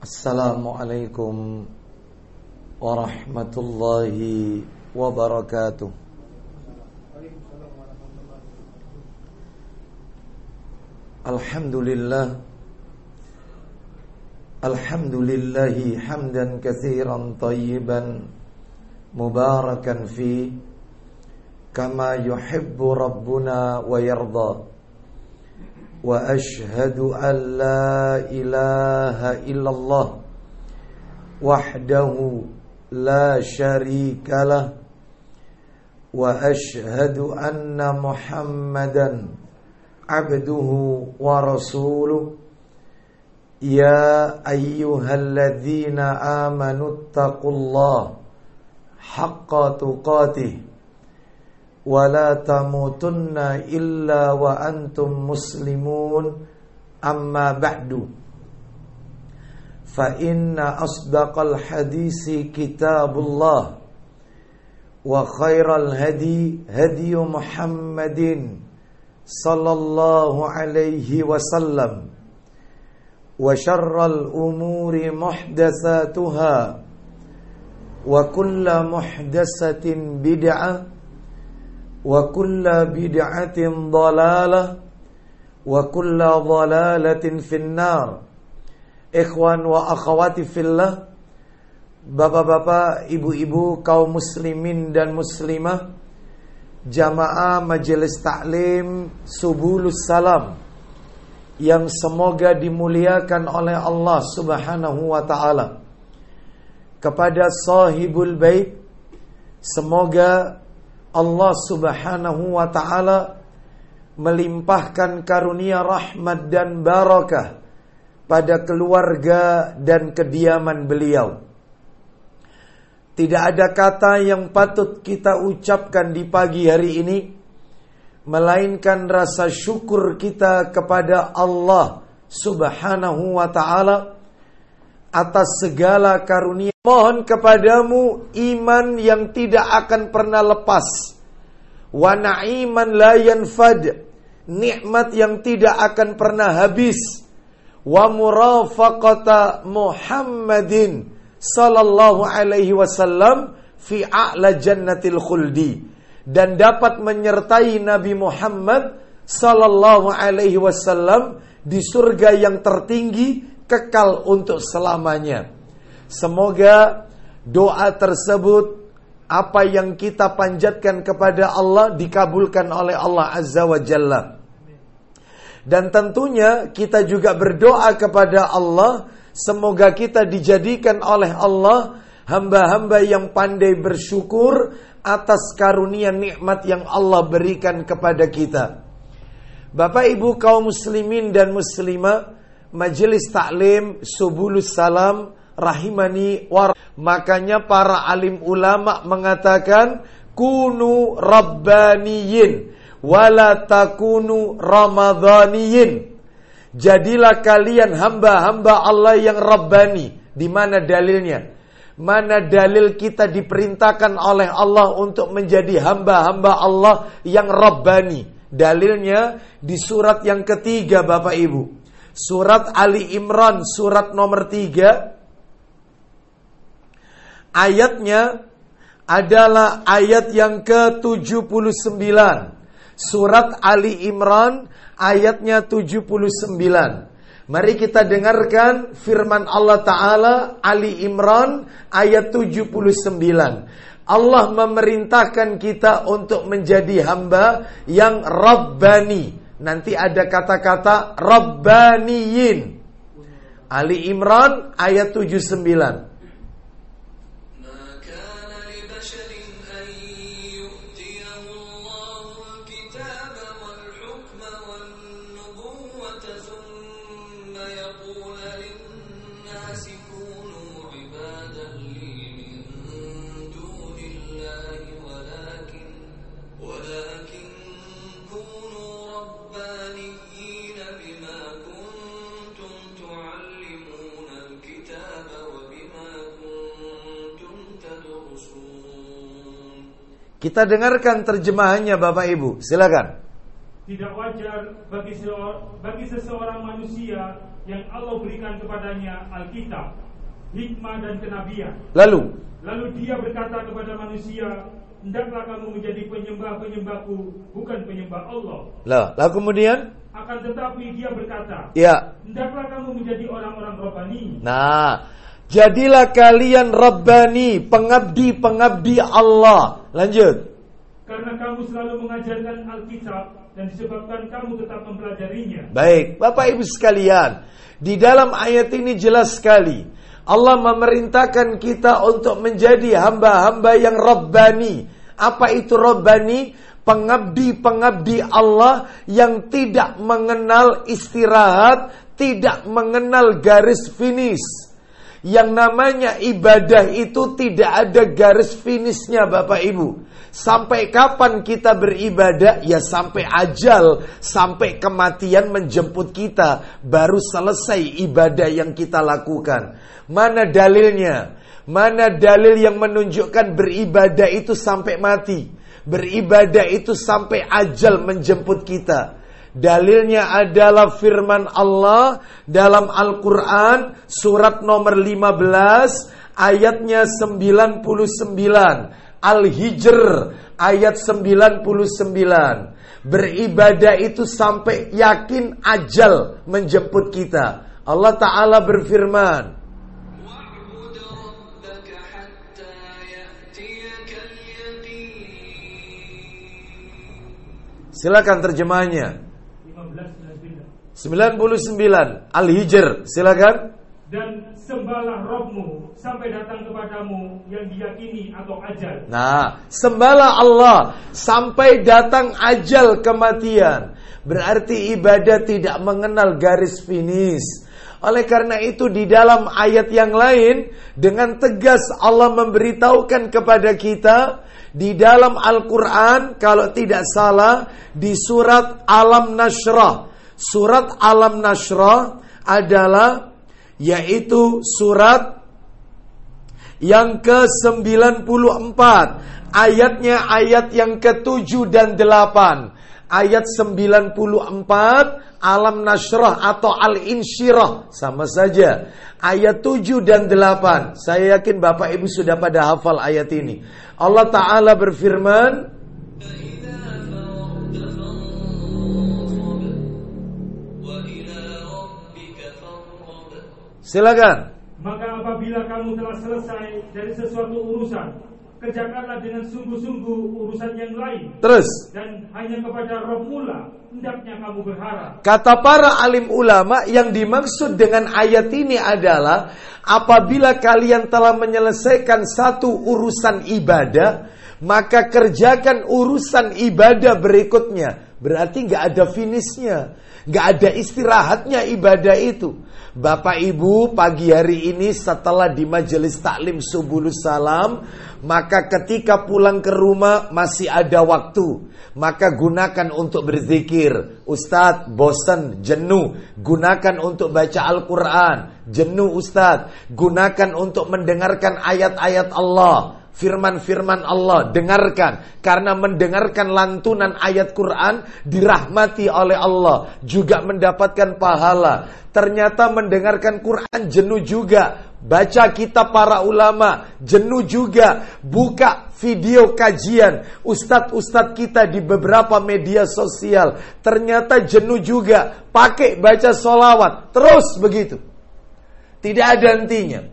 Assalamualaikum warahmatullahi wabarakatuh. Alhamdulillah, alhamdulillahi hamdan katsiran tayyiban mubarakan fi kama yuhibbu rabbuna wa yarda. Wa ashhadu an la ilaha illallah wahdahu la syarika lah wa ashhadu anna Muhammadan abduhu wa rasuluh. Ya ayyuhalladzina amanu taqullaha haqqa tuqatih wa la tamutunna illa wa antum muslimun. Amma ba'du, fa inna asdaqal hadisi kitabullah wa khairal hadi hadi Muhammadin sallallahu alaihi wasallam wa syarral umuri muhdatsatuha wa kullu muhdatsatin bid'ah wa kullu bid'atin dhalalah wa kullu dhalalatin finnar. Ikhwan wa akhwati fillah, bapak-bapak, ibu-ibu, kaum muslimin dan muslimah, jamaah majelis taklim Subulus Salam yang semoga dimuliakan oleh Allah Subhanahu wa taala. Kepada sahibul bait, semoga Allah Subhanahu wa ta'ala melimpahkan karunia rahmat dan barakah pada keluarga dan kediaman beliau. Tidak ada kata yang patut kita ucapkan di pagi hari ini melainkan rasa syukur kita kepada Allah Subhanahu wa ta'ala atas segala karunia. Mohon kepadamu iman yang tidak akan pernah lepas, wa na'iman la yanfad, nikmat yang tidak akan pernah habis, wa murafaqata Muhammadin sallallahu alaihi wasallam fi a'la jannatil khuldi, dan dapat menyertai Nabi Muhammad sallallahu alaihi wasallam di surga yang tertinggi kekal untuk selamanya. Semoga doa tersebut, apa yang kita panjatkan kepada Allah, dikabulkan oleh Allah Azza wa Jalla. Dan tentunya kita juga berdoa kepada Allah, semoga kita dijadikan oleh Allah hamba-hamba yang pandai bersyukur atas karunia nikmat yang Allah berikan kepada kita. Bapak Ibu kaum muslimin dan muslimah, majelis taklim Subulus Salam rahimani wa. Makanya para alim ulama mengatakan kunu rabbaniyin wala takunu ramadhaniyin. Jadilah kalian hamba-hamba Allah yang rabbani. Di mana dalilnya? Mana dalil kita diperintahkan oleh Allah untuk menjadi hamba-hamba Allah yang rabbani? Dalilnya di surat yang ketiga, Bapak Ibu. Surat Ali Imran, surat nomor 3. Ayatnya adalah ayat yang ke-79. Surat Ali Imran ayatnya 79. Mari kita dengarkan firman Allah Ta'ala, Ali Imran ayat 79. Allah memerintahkan kita untuk menjadi hamba yang Rabbani. Nanti ada kata-kata Rabbaniyin. Ali Imran ayat 79. Kita dengarkan terjemahannya Bapak Ibu, silakan. Tidak wajar bagi seseorang manusia yang Allah berikan kepadanya Alkitab, hikmah dan kenabian. Lalu dia berkata kepada manusia, hendaklah kamu menjadi penyembah-penyembahku, bukan penyembah Allah. Lalu kemudian? Akan tetapi dia berkata, ya, hendaklah kamu menjadi orang-orang Rabbani. Nah, jadilah kalian Rabbani, pengabdi-pengabdi Allah. Lanjut. Karena kamu selalu mengajarkan Alkitab dan disebabkan kamu tetap mempelajarinya. Baik, Bapak Ibu sekalian, di dalam ayat ini jelas sekali Allah memerintahkan kita untuk menjadi hamba-hamba yang Rabbani. Apa itu Rabbani? Pengabdi-pengabdi Allah yang tidak mengenal istirahat, tidak mengenal garis finish. Yang namanya ibadah itu tidak ada garis finishnya, Bapak Ibu. Sampai kapan kita beribadah? Ya sampai ajal, sampai kematian menjemput kita, baru selesai ibadah yang kita lakukan. Mana dalilnya? Mana dalil yang menunjukkan beribadah itu sampai mati? Beribadah itu sampai ajal menjemput kita. Dalilnya adalah firman Allah dalam Al-Quran surat nomor 15 ayatnya 99, Al-Hijr ayat 99. Beribadah itu sampai yakin ajal menjemput kita. Allah Ta'ala berfirman, silakan terjemahnya. 99 Al-Hijr, silakan. Dan sembahlah Rabbmu sampai datang kepadamu yang diyakini atau ajal. Nah, sembahlah Allah sampai datang ajal kematian. Berarti ibadah tidak mengenal garis finish. Oleh karena itu di dalam ayat yang lain dengan tegas Allah memberitahukan kepada kita di dalam Al-Quran, kalau tidak salah di surat Alam Nashrah. Surat Alam Nashrah adalah yaitu surat yang ke-94. Ayatnya ayat yang ke-7 dan 8. Ayat 94 Alam Nashrah atau Al-Insyirah sama saja. Ayat 7 dan 8. Saya yakin Bapak Ibu sudah pada hafal ayat ini. Allah Ta'ala berfirman, silakan. Maka apabila kamu telah selesai dari sesuatu urusan, kerjakanlah dengan sungguh-sungguh urusan yang lain. Terus. Dan hanya kepada Rabb-Mu hendaknya kamu berharap. Kata para alim ulama, yang dimaksud dengan ayat ini adalah apabila kalian telah menyelesaikan satu urusan ibadah, maka kerjakan urusan ibadah berikutnya. Berarti gak ada finishnya, gak ada istirahatnya ibadah itu. Bapak Ibu, pagi hari ini setelah di majelis taklim Subulus Salam, maka ketika pulang ke rumah masih ada waktu, maka gunakan untuk berzikir. Ustadz, bosan, jenuh, gunakan untuk baca Al-Quran. Jenuh Ustadz, gunakan untuk mendengarkan ayat-ayat Allah, firman-firman Allah, dengarkan. Karena mendengarkan lantunan ayat Quran dirahmati oleh Allah, juga mendapatkan pahala. Ternyata mendengarkan Quran jenuh juga. Baca kitab para ulama jenuh juga. Buka video kajian ustadz-ustadz kita di beberapa media sosial, ternyata jenuh juga. Pakai baca sholawat, terus begitu. Tidak ada hentinya.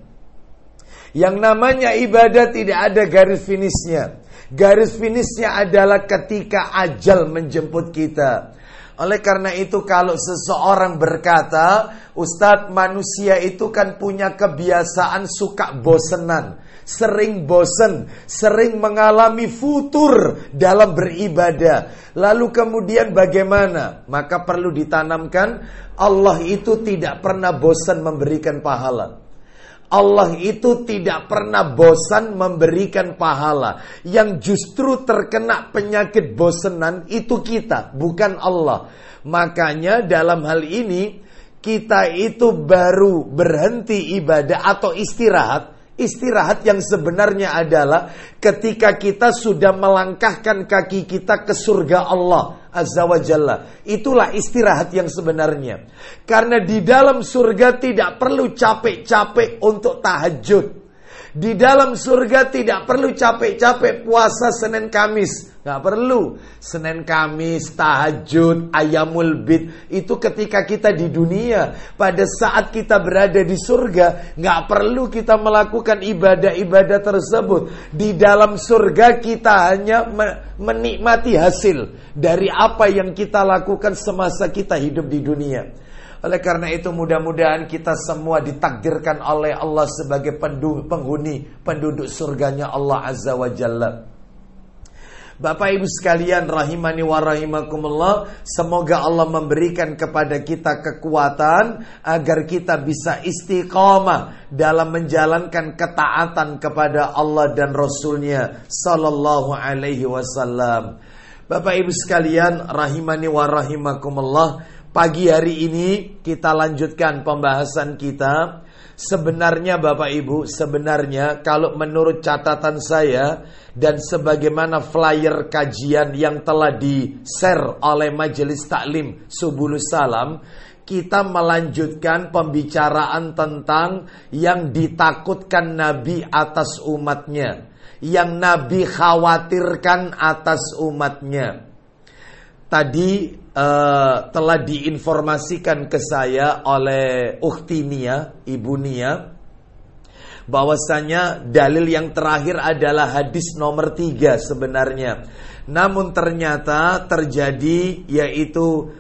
Yang namanya ibadah tidak ada garis finishnya. Garis finishnya adalah ketika ajal menjemput kita. Oleh karena itu kalau seseorang berkata, Ustadz, manusia itu kan punya kebiasaan suka bosenan, sering bosen, sering mengalami futur dalam beribadah. Lalu kemudian bagaimana? Maka perlu ditanamkan, Allah itu tidak pernah bosan memberikan pahala. Allah itu tidak pernah bosan memberikan pahala. Yang justru terkena penyakit bosenan itu kita, bukan Allah. Makanya dalam hal ini kita itu baru berhenti ibadah atau istirahat Istirahat yang sebenarnya adalah ketika kita sudah melangkahkan kaki kita ke surga Allah Azza wa Jalla. Itulah istirahat yang sebenarnya. Karena di dalam surga tidak perlu capek-capek untuk tahajud. Di dalam surga tidak perlu capek-capek puasa Senin Kamis. Gak perlu. Senin Kamis, tahajud, ayamul bid. Itu ketika kita di dunia. Pada saat kita berada di surga, gak perlu kita melakukan ibadah-ibadah tersebut. Di dalam surga kita hanya menikmati hasil dari apa yang kita lakukan semasa kita hidup di dunia. Oleh karena itu mudah-mudahan kita semua ditakdirkan oleh Allah sebagai penghuni penduduk surganya Allah Azza wa Jalla. Bapak Ibu sekalian rahimani wa rahimakumullah, semoga Allah memberikan kepada kita kekuatan agar kita bisa istiqamah dalam menjalankan ketaatan kepada Allah dan Rasulnya sallallahu alaihi wasallam. Bapak Ibu sekalian rahimani wa rahimakumullah, pagi hari ini kita lanjutkan pembahasan kita. Sebenarnya Bapak Ibu, sebenarnya kalau menurut catatan saya dan sebagaimana flyer kajian yang telah di-share oleh Majelis Taklim Subulus Salam, kita melanjutkan pembicaraan tentang yang ditakutkan Nabi atas umatnya, yang Nabi khawatirkan atas umatnya. Tadi telah diinformasikan ke saya oleh Ukhti Nia, Ibu Nia, bahwasanya dalil yang terakhir adalah hadis nomor 3 sebenarnya. Namun ternyata terjadi yaitu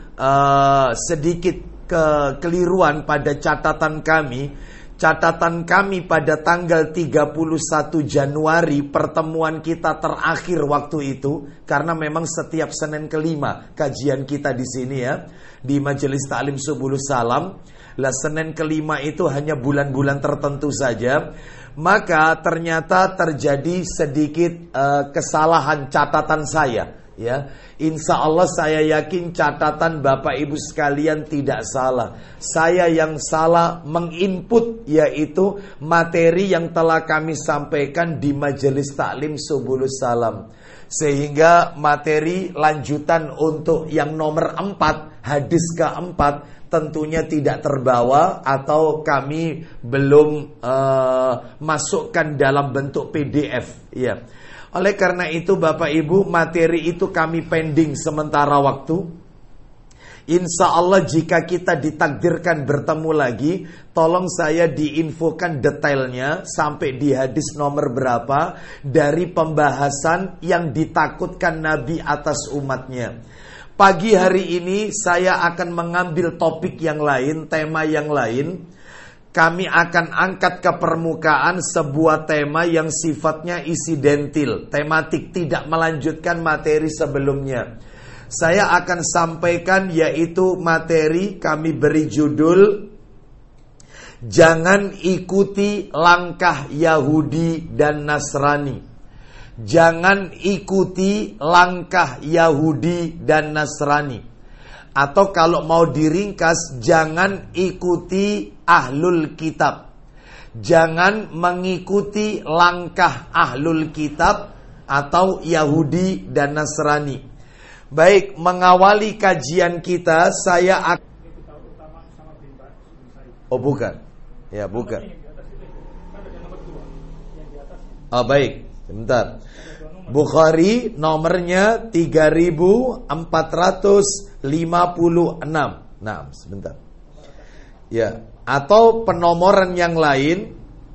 sedikit kekeliruan pada catatan kami. Catatan kami pada tanggal 31 Januari pertemuan kita terakhir waktu itu, karena memang setiap Senin kelima kajian kita di sini ya, di Majelis Taklim Subulus Salam. Lah Senin kelima itu hanya bulan-bulan tertentu saja. Maka ternyata terjadi sedikit kesalahan catatan saya. Ya, insya Allah saya yakin catatan Bapak Ibu sekalian tidak salah. Saya yang salah menginput yaitu materi yang telah kami sampaikan di Majelis Taklim Subulus Salam. Sehingga materi lanjutan untuk yang nomor 4, hadis keempat, tentunya tidak terbawa atau kami belum masukkan dalam bentuk PDF. Ya. Oleh karena itu Bapak Ibu, materi itu kami pending sementara waktu. Insya Allah jika kita ditakdirkan bertemu lagi, tolong saya diinfokan detailnya sampai di hadis nomor berapa dari pembahasan yang ditakutkan Nabi atas umatnya. Pagi hari ini saya akan mengambil topik yang lain, tema yang lain. Kami akan angkat ke permukaan sebuah tema yang sifatnya insidentil, tematik, tidak melanjutkan materi sebelumnya. Saya akan sampaikan yaitu materi kami beri judul Jangan ikuti langkah Yahudi dan Nasrani. Jangan ikuti langkah Yahudi dan Nasrani. Atau kalau mau diringkas, jangan ikuti ahlul kitab. Jangan mengikuti langkah ahlul kitab atau Yahudi dan Nasrani. Baik, mengawali kajian kita, saya akan... Oh bukan. Ya bukan. Oh baik, sebentar. Bukhari nomornya 3456. Nah, sebentar. Ya, atau penomoran yang lain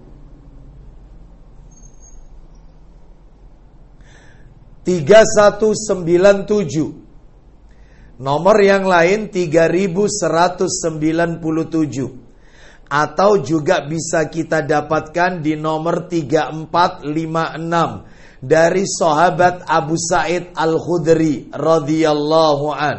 3197. Nomor yang lain 3197. Atau juga bisa kita dapatkan di nomor 3456 dari sahabat Abu Sa'id Al-Khudri radhiyallahu an.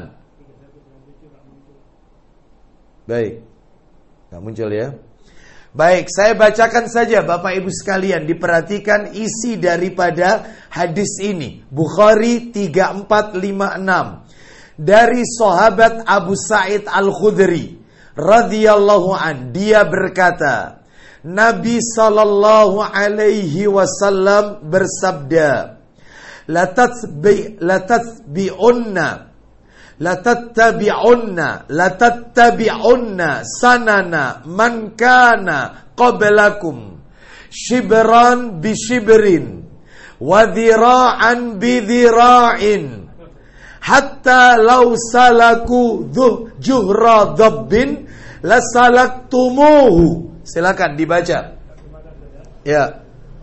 Baik, nggak muncul ya. Baik, saya bacakan saja Bapak Ibu sekalian, diperhatikan isi daripada hadis ini. Bukhari 3456 dari sahabat Abu Sa'id Al-Khudri radhiyallahu an, dia berkata, Nabi sallallahu alaihi wasallam bersabda, latattabi'unna sanana man kana qablakum shibran bi shibrin wa dhira'an bi dhira'in hatta law salaku juhra dhabbin lasalaktumuhu. Silakan dibaca. Ya.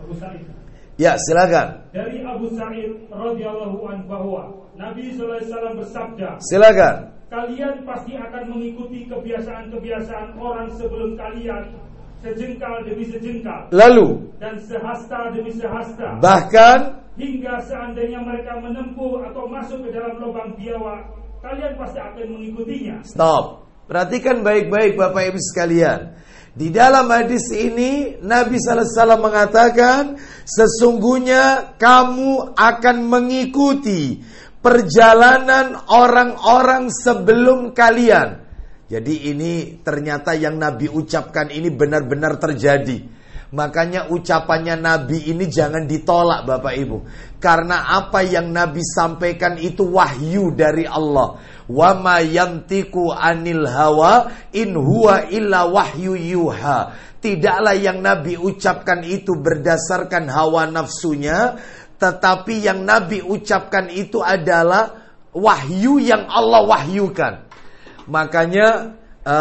Ya, silakan. Dari Abu Sa'id radhiyallahu anhu bahwa Nabi sallallahu alaihi wasallam bersabda, silakan. Kalian pasti akan mengikuti kebiasaan-kebiasaan orang sebelum kalian, sejengkal demi sejengkal, lalu dan sehasta demi sehasta. Bahkan hingga seandainya mereka menempuh atau masuk ke dalam lubang biawak, kalian pasti akan mengikutinya. Stop. Perhatikan baik-baik Bapak Ibu sekalian. Di dalam hadis ini Nabi sallallahu alaihi wasallam mengatakan, sesungguhnya kamu akan mengikuti perjalanan orang-orang sebelum kalian. Jadi ini ternyata yang Nabi ucapkan ini benar-benar terjadi. Makanya ucapannya Nabi ini jangan ditolak Bapak Ibu. Karena apa yang Nabi sampaikan itu wahyu dari Allah. Wa ma yantiqu anil hawa in huwa illa wahyu yuha. Tidaklah yang Nabi ucapkan itu berdasarkan hawa nafsunya, tetapi yang Nabi ucapkan itu adalah wahyu yang Allah wahyukan. Makanya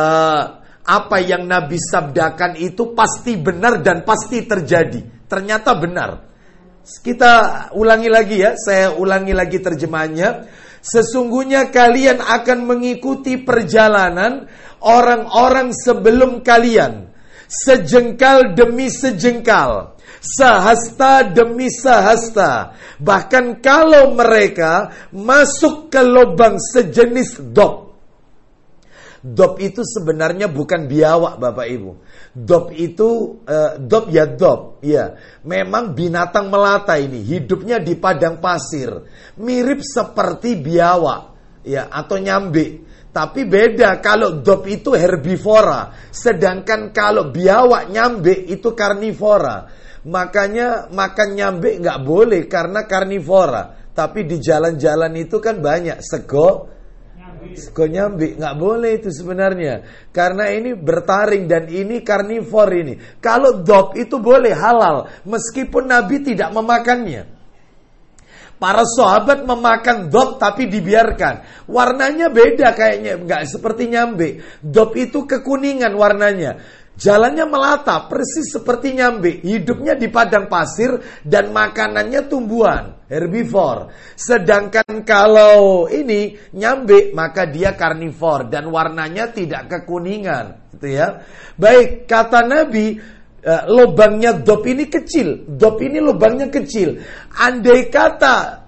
apa yang Nabi sabdakan itu pasti benar dan pasti terjadi. Ternyata benar. Kita ulangi lagi ya, saya ulangi lagi terjemahannya. Sesungguhnya kalian akan mengikuti perjalanan orang-orang sebelum kalian, sejengkal demi sejengkal, sehasta demi sehasta. Bahkan kalau mereka masuk ke lubang sejenis dop. Dop itu sebenarnya bukan biawak Bapak Ibu. Dop itu ya, memang binatang melata ini, hidupnya di padang pasir, mirip seperti biawak ya atau nyambe. Tapi beda, kalau dop itu herbivora, sedangkan kalau biawak nyambe itu karnivora. Makanya makan nyambe nggak boleh karena karnivora. Tapi di jalan-jalan itu kan banyak sego nyambi, nggak boleh itu sebenarnya, karena ini bertaring dan ini karnivor ini. Kalau dop itu boleh, halal, meskipun Nabi tidak memakannya. Para sahabat memakan dop tapi dibiarkan. Warnanya beda kayaknya, nggak seperti nyambe. Dop itu kekuningan warnanya. Jalannya melata, persis seperti nyambe. Hidupnya di padang pasir dan makanannya tumbuhan, herbivor. Sedangkan kalau ini nyambe, maka dia karnivor dan warnanya tidak kekuningan, gitu ya. Baik, kata Nabi, lubangnya dop ini kecil. Dop ini lubangnya kecil. Andai kata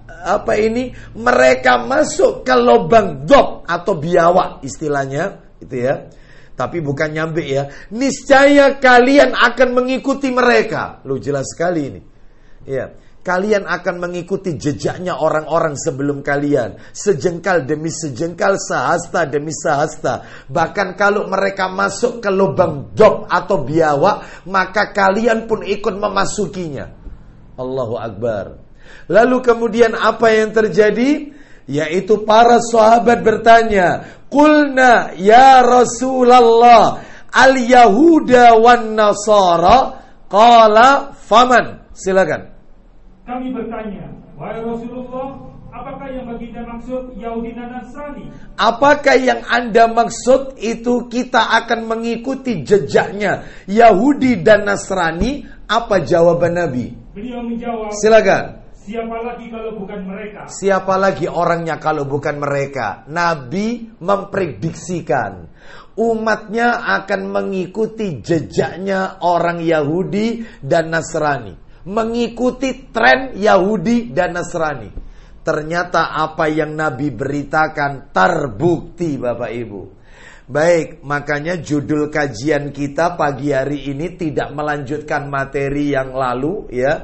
mereka masuk ke lubang dop atau biawak istilahnya, gitu ya. Tapi bukan nyambe ya. Niscaya kalian akan mengikuti mereka. Loh, jelas sekali ini. Ya, kalian akan mengikuti jejaknya orang-orang sebelum kalian. Sejengkal demi sejengkal, sehasta demi sehasta. Bahkan kalau mereka masuk ke lubang dop atau biawak, maka kalian pun ikut memasukinya. Allahu Akbar. Lalu kemudian apa yang terjadi? Yaitu para sahabat bertanya, "Qulna ya Rasulullah, al-Yahuda wan Nasara?" Qala faman. Silakan. Kami bertanya, wahai Rasulullah, apakah yang baginda maksud Yahudi dan Nasrani? Apakah yang Anda maksud itu kita akan mengikuti jejaknya Yahudi dan Nasrani? Apa jawaban Nabi? Beliau menjawab, silakan. Siapa lagi kalau bukan mereka? Siapa lagi orangnya kalau bukan mereka? Nabi memprediksikan umatnya akan mengikuti jejaknya orang Yahudi dan Nasrani, mengikuti tren Yahudi dan Nasrani. Ternyata apa yang Nabi beritakan terbukti, Bapak Ibu. Baik, makanya judul kajian kita pagi hari ini tidak melanjutkan materi yang lalu ya.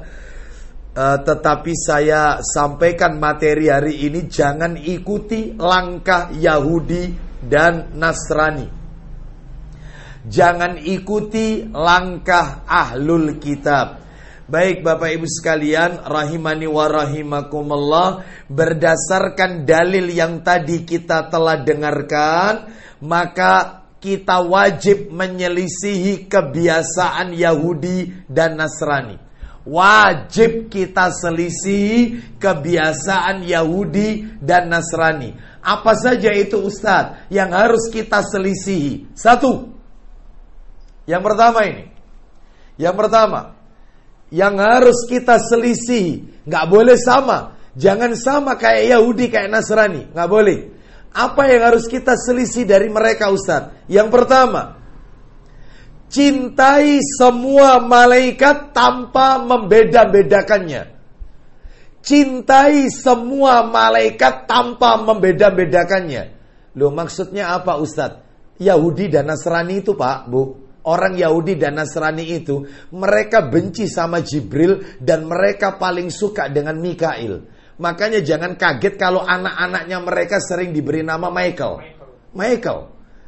Tetapi saya sampaikan materi hari ini, jangan ikuti langkah Yahudi dan Nasrani. Jangan ikuti langkah ahlul kitab. Baik Bapak Ibu sekalian, rahimani wa rahimakumullah, berdasarkan dalil yang tadi kita telah dengarkan, maka kita wajib menyelisihi kebiasaan Yahudi dan Nasrani. Wajib kita selisihi kebiasaan Yahudi dan Nasrani. Apa saja itu Ustadz yang harus kita selisihi? Satu, yang pertama ini, yang harus kita selisih, nggak boleh sama. Jangan sama kayak Yahudi, kayak Nasrani, nggak boleh. Apa yang harus kita selisih dari mereka Ustaz? Yang pertama, cintai semua malaikat tanpa membeda-bedakannya. Cintai semua malaikat tanpa membeda-bedakannya. Loh, maksudnya apa Ustaz? Yahudi dan Nasrani itu Pak, Bu, orang Yahudi dan Nasrani itu, mereka benci sama Jibril dan mereka paling suka dengan Mikail. Makanya jangan kaget kalau anak-anaknya mereka sering diberi nama Michael.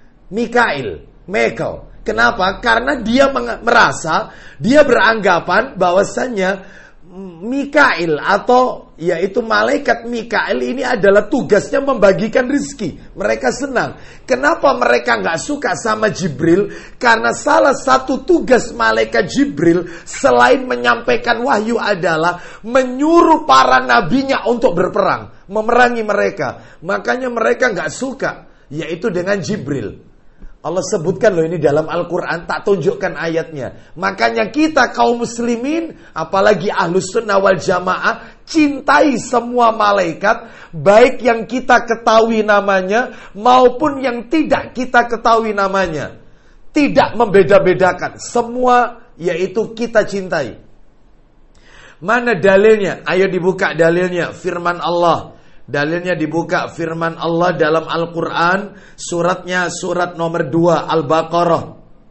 Kenapa? Karena dia merasa, dia beranggapan bahwasannya Mikail atau yaitu malaikat Mikail ini adalah tugasnya membagikan rezeki. Mereka senang. Kenapa mereka nggak suka sama Jibril? Karena salah satu tugas malaikat Jibril selain menyampaikan wahyu adalah menyuruh para nabinya untuk berperang, memerangi mereka. Makanya mereka nggak suka, yaitu dengan Jibril. Allah sebutkan loh ini dalam Al-Quran, tak tunjukkan ayatnya. Makanya kita kaum muslimin, apalagi ahlus sunnah wal jamaah, cintai semua malaikat, baik yang kita ketahui namanya maupun yang tidak kita ketahui namanya. Tidak membeda-bedakan, semua yaitu kita cintai. Mana dalilnya? Ayo dibuka dalilnya, firman Allah. Dalilnya dibuka firman Allah dalam Al-Quran, suratnya surat nomor 2 Al-Baqarah.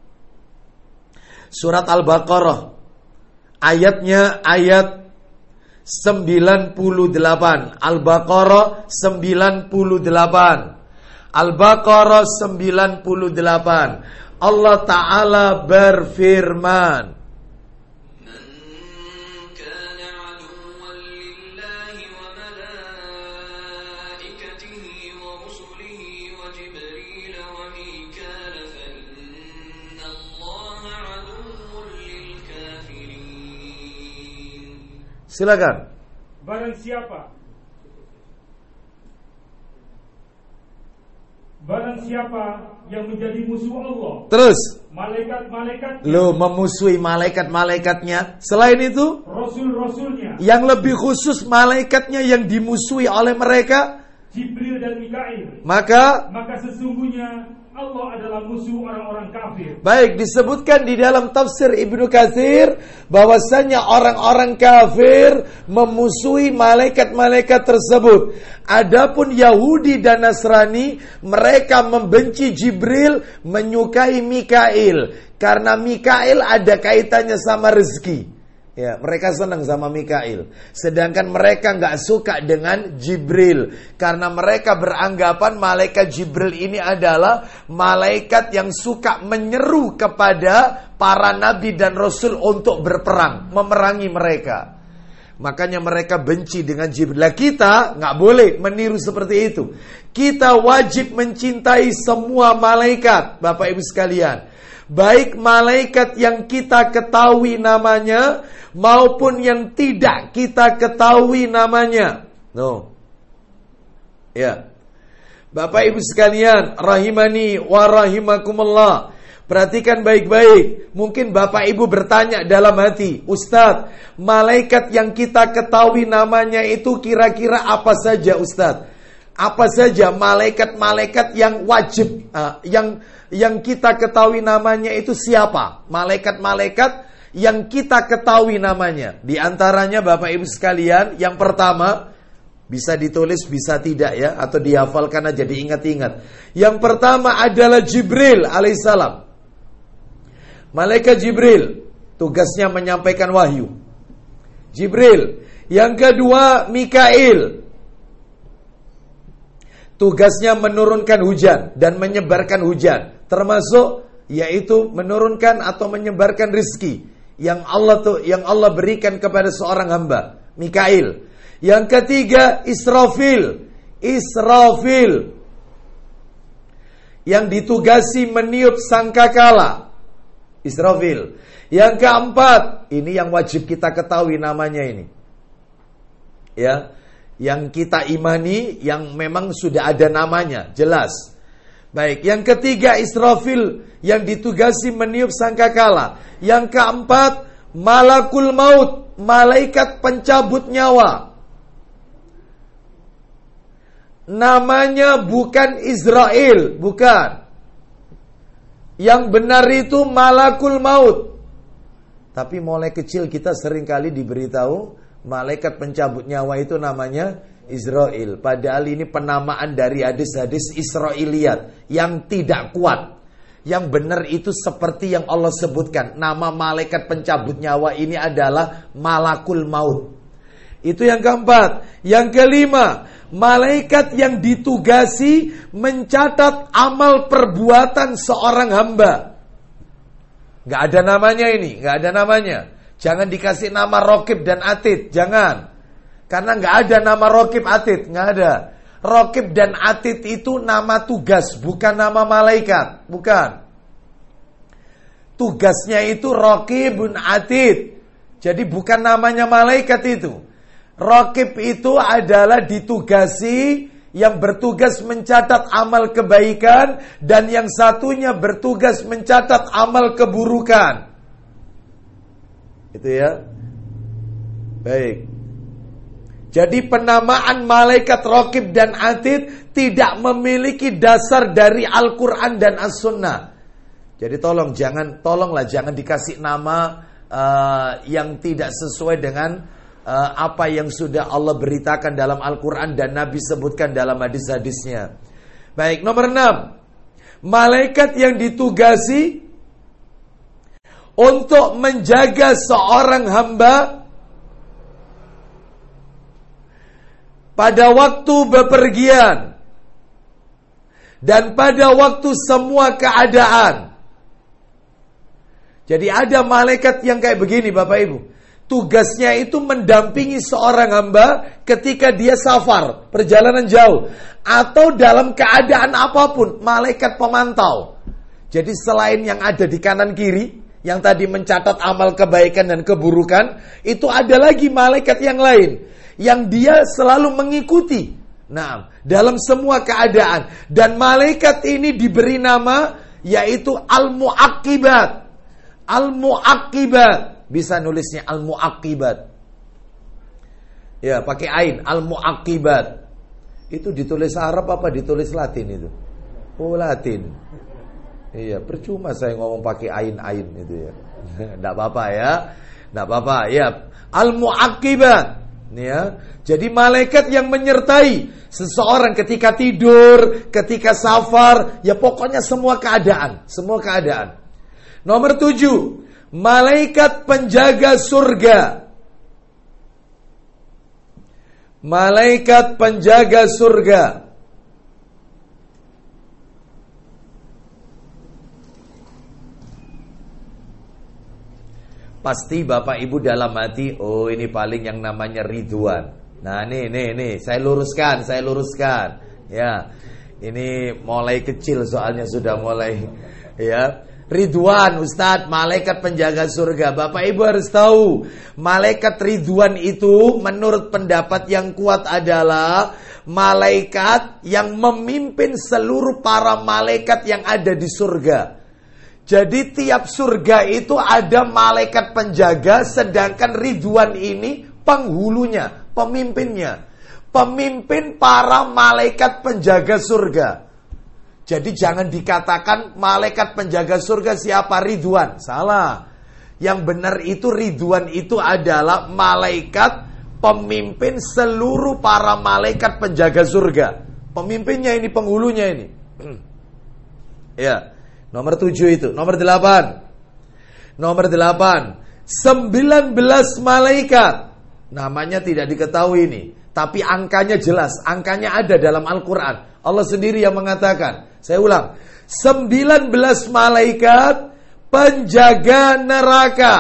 Surat Al-Baqarah, ayatnya ayat 98. Al-Baqarah 98. Al-Baqarah 98. Allah Ta'ala berfirman, silakan. Barang siapa yang menjadi musuh Allah. Terus malaikat-malaikat. Lo memusuhi malaikat-malaikatnya. Selain itu, rasul-rasulnya. Yang lebih khusus malaikatnya yang dimusuhi oleh mereka, Jibril dan Mikail. Maka sesungguhnya Allah adalah musuh orang-orang kafir. Baik, disebutkan di dalam tafsir Ibnu Katsir bahwasanya orang-orang kafir memusuhi malaikat-malaikat tersebut. Adapun Yahudi dan Nasrani, mereka membenci Jibril, menyukai Mikail, karena Mikail ada kaitannya sama rezeki. Ya, mereka senang sama Mikail. Sedangkan mereka nggak suka dengan Jibril, karena mereka beranggapan malaikat Jibril ini adalah malaikat yang suka menyeru kepada para nabi dan rasul untuk berperang, memerangi mereka. Makanya mereka benci dengan Jibril. Lah kita nggak boleh meniru seperti itu. Kita wajib mencintai semua malaikat, Bapak Ibu sekalian. Baik malaikat yang kita ketahui namanya maupun yang tidak kita ketahui namanya. Ya. Bapak Ibu sekalian, rahimani wa rahimakumullah. Perhatikan baik-baik. Mungkin Bapak Ibu bertanya dalam hati, Ustadz, malaikat yang kita ketahui namanya itu kira-kira apa saja Ustadz? Apa saja malaikat-malaikat yang wajib, yang kita ketahui namanya itu siapa? Malaikat-malaikat yang kita ketahui namanya. Di antaranya Bapak Ibu sekalian, yang pertama, bisa ditulis bisa tidak ya, atau dihafalkan aja, diingat-ingat. Yang pertama adalah Jibril alaihissalam. Malaikat Jibril, tugasnya menyampaikan wahyu. Jibril. Yang kedua Mikail, tugasnya menurunkan hujan dan menyebarkan hujan, termasuk yaitu menurunkan atau menyebarkan rizki yang Allah berikan kepada seorang hamba, Mikail. Yang ketiga, Israfil yang ditugasi meniup sangkakala, Israfil. Yang keempat, ini yang wajib kita ketahui namanya ini, ya, yang kita imani, yang memang sudah ada namanya, jelas. Baik, yang ketiga Israfil yang ditugasi meniup sangkakala. Yang keempat, Malakul Maut, malaikat pencabut nyawa. Namanya bukan Israel, bukan. Yang benar itu Malakul Maut. Tapi mulai kecil kita seringkali diberitahu malaikat pencabut nyawa itu namanya Israel. Padahal ini penamaan dari hadis-hadis Israiliyat yang tidak kuat. Yang benar itu seperti yang Allah sebutkan. Nama malaikat pencabut nyawa ini adalah Malakul Maut. Itu yang keempat. Yang kelima, malaikat yang ditugasi mencatat amal perbuatan seorang hamba. Gak ada namanya ini, gak ada namanya. Jangan dikasih nama Raqib dan Atid, jangan. Karena gak ada nama Raqib Atid, gak ada. Raqib dan Atid itu nama tugas, bukan nama malaikat, bukan. Tugasnya itu Raqibun Atid. Jadi bukan namanya malaikat itu. Raqib itu adalah ditugasi, yang bertugas mencatat amal kebaikan, dan yang satunya bertugas mencatat amal keburukan. Itu ya. Baik. Jadi penamaan malaikat Raqib dan Atid tidak memiliki dasar dari Al-Quran dan As-Sunnah. Jadi tolonglah jangan dikasih nama yang tidak sesuai dengan apa yang sudah Allah beritakan dalam Al-Quran dan Nabi sebutkan dalam hadis-hadisnya. Baik, nomor 6. Malaikat yang ditugasi untuk menjaga seorang hamba pada waktu bepergian dan pada waktu semua keadaan. Jadi ada malaikat yang kayak begini Bapak Ibu. Tugasnya itu mendampingi seorang hamba ketika dia safar, perjalanan jauh, atau dalam keadaan apapun, malaikat pemantau. Jadi selain yang ada di kanan kiri, yang tadi mencatat amal kebaikan dan keburukan, itu ada lagi malaikat yang lain, yang dia selalu mengikuti. Nah, dalam semua keadaan. Dan malaikat ini diberi nama, yaitu Al-Mu'aqibat. Al-Mu'aqibat. Bisa nulisnya Al-Mu'aqibat. Ya, pakai ain, Al-Mu'aqibat. Itu ditulis Arab apa ditulis Latin itu? Oh, Latin. Iya, percuma saya ngomong pakai ain-ain itu ya. Enggak apa-apa ya. Enggak apa-apa, ya. Al-Mu'aqibat. Ya. Jadi malaikat yang menyertai seseorang ketika tidur, ketika safar, ya pokoknya semua keadaan, semua keadaan. Nomor 7. Malaikat penjaga surga. Malaikat penjaga surga. Pasti Bapak Ibu dalam hati, oh ini paling yang namanya Ridwan. Nah nih, saya luruskan. Ya, ini mulai kecil soalnya sudah mulai, ya. Ridwan, Ustadz, malaikat penjaga surga. Bapak Ibu harus tahu, malaikat Ridwan itu menurut pendapat yang kuat adalah malaikat yang memimpin seluruh para malaikat yang ada di surga. Jadi tiap surga itu ada malaikat penjaga, sedangkan Ridwan ini penghulunya, pemimpinnya. Pemimpin para malaikat penjaga surga. Jadi jangan dikatakan malaikat penjaga surga siapa? Ridwan. Salah. Yang benar itu Ridwan itu adalah malaikat pemimpin seluruh para malaikat penjaga surga. Pemimpinnya ini, penghulunya ini. Ya. Nomor 7 itu. Nomor 8. 19 malaikat. Namanya tidak diketahui ini. Tapi angkanya jelas. Angkanya ada dalam Al-Quran. Allah sendiri yang mengatakan. Saya ulang, 19 malaikat penjaga neraka.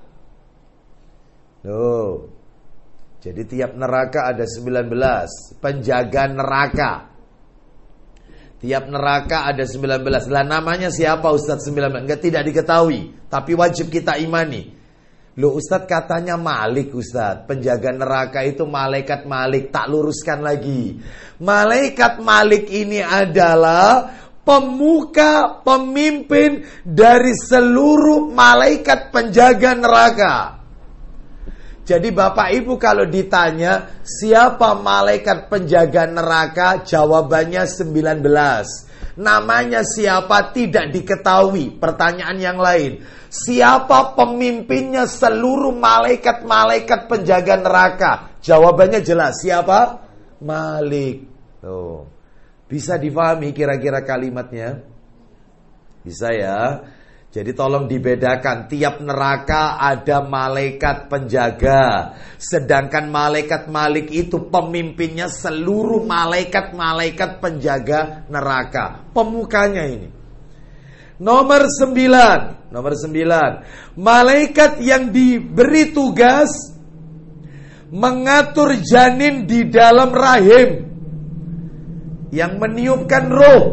Loh. Jadi tiap neraka ada 19 penjaga neraka. Tiap neraka ada 19. Lah namanya siapa Ustadz 19? Enggak, tidak diketahui, tapi wajib kita imani. Loh Ustadz katanya Malik Ustadz, penjaga neraka itu malaikat Malik. Tak luruskan lagi. Malaikat Malik ini adalah pemuka, pemimpin dari seluruh malaikat penjaga neraka. Jadi Bapak Ibu kalau ditanya siapa malaikat penjaga neraka, jawabannya 19. Namanya siapa tidak diketahui. Pertanyaan yang lain, siapa pemimpinnya seluruh malaikat-malaikat penjaga neraka? Jawabannya jelas, siapa? Malik. Tuh. Bisa difahami kira-kira kalimatnya? Bisa ya? Jadi tolong dibedakan, tiap neraka ada malaikat penjaga. Sedangkan malaikat Malik itu pemimpinnya seluruh malaikat-malaikat penjaga neraka. Pemukanya ini. Nomor 9. Malaikat yang diberi tugas mengatur janin di dalam rahim, yang meniupkan roh.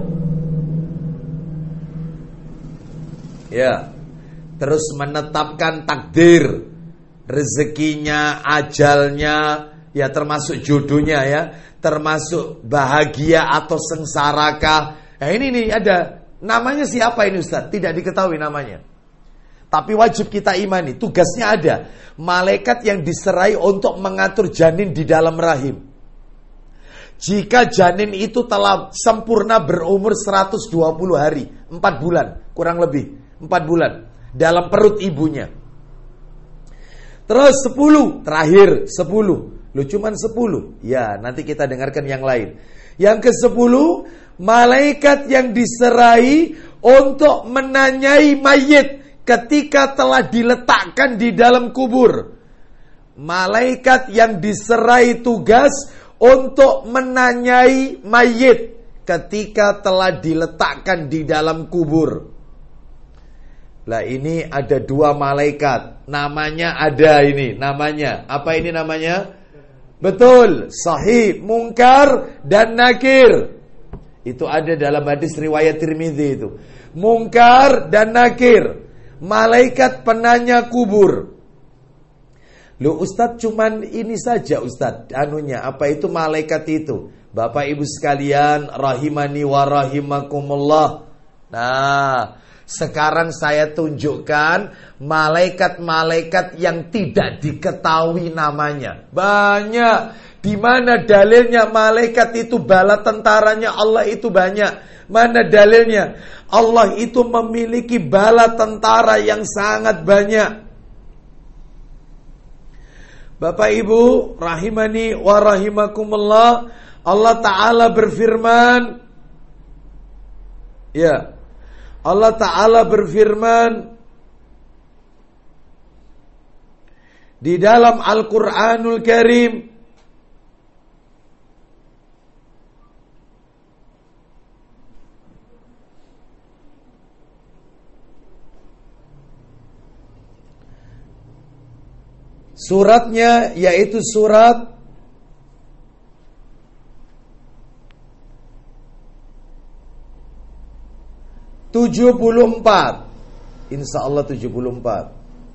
Ya, terus menetapkan takdir, rezekinya, ajalnya, ya termasuk jodohnya ya, termasuk bahagia atau sengsarakah. Nah ini nih ada, namanya siapa ini Ustaz? Tidak diketahui namanya. Tapi wajib kita imani, tugasnya ada. Malaikat yang diserai untuk mengatur janin di dalam rahim. Jika janin itu telah sempurna berumur 120 hari, 4 bulan, kurang lebih 4 bulan dalam perut ibunya. Terus 10, terakhir 10. Loh cuman 10. Ya, nanti kita dengarkan yang lain. Yang ke-10, malaikat yang diserai untuk menanyai mayit ketika telah diletakkan di dalam kubur. Malaikat yang diserai tugas untuk menanyai mayit ketika telah diletakkan di dalam kubur. Lah ini ada 2 malaikat. Namanya ada ini, namanya. Apa ini namanya? Betul, Sahih, Munkar dan Nakir. Itu ada dalam hadis riwayat Tirmidzi itu. Munkar dan Nakir, malaikat penanya kubur. Loh Ustadz cuman ini saja Ustadz, anunya, apa itu malaikat itu? Bapak Ibu sekalian, rahimani wa rahimakumullah. Nah, sekarang saya tunjukkan malaikat-malaikat yang tidak diketahui namanya. Banyak. Di mana dalilnya malaikat itu bala tentaranya Allah itu banyak? Mana dalilnya? Allah itu memiliki bala tentara yang sangat banyak. Bapak Ibu rahimani wa rahimakumullah, Allah Ta'ala berfirman, ya, Allah Ta'ala berfirman di dalam Al-Quranul Karim, suratnya yaitu surat (74). Insya Allah 74.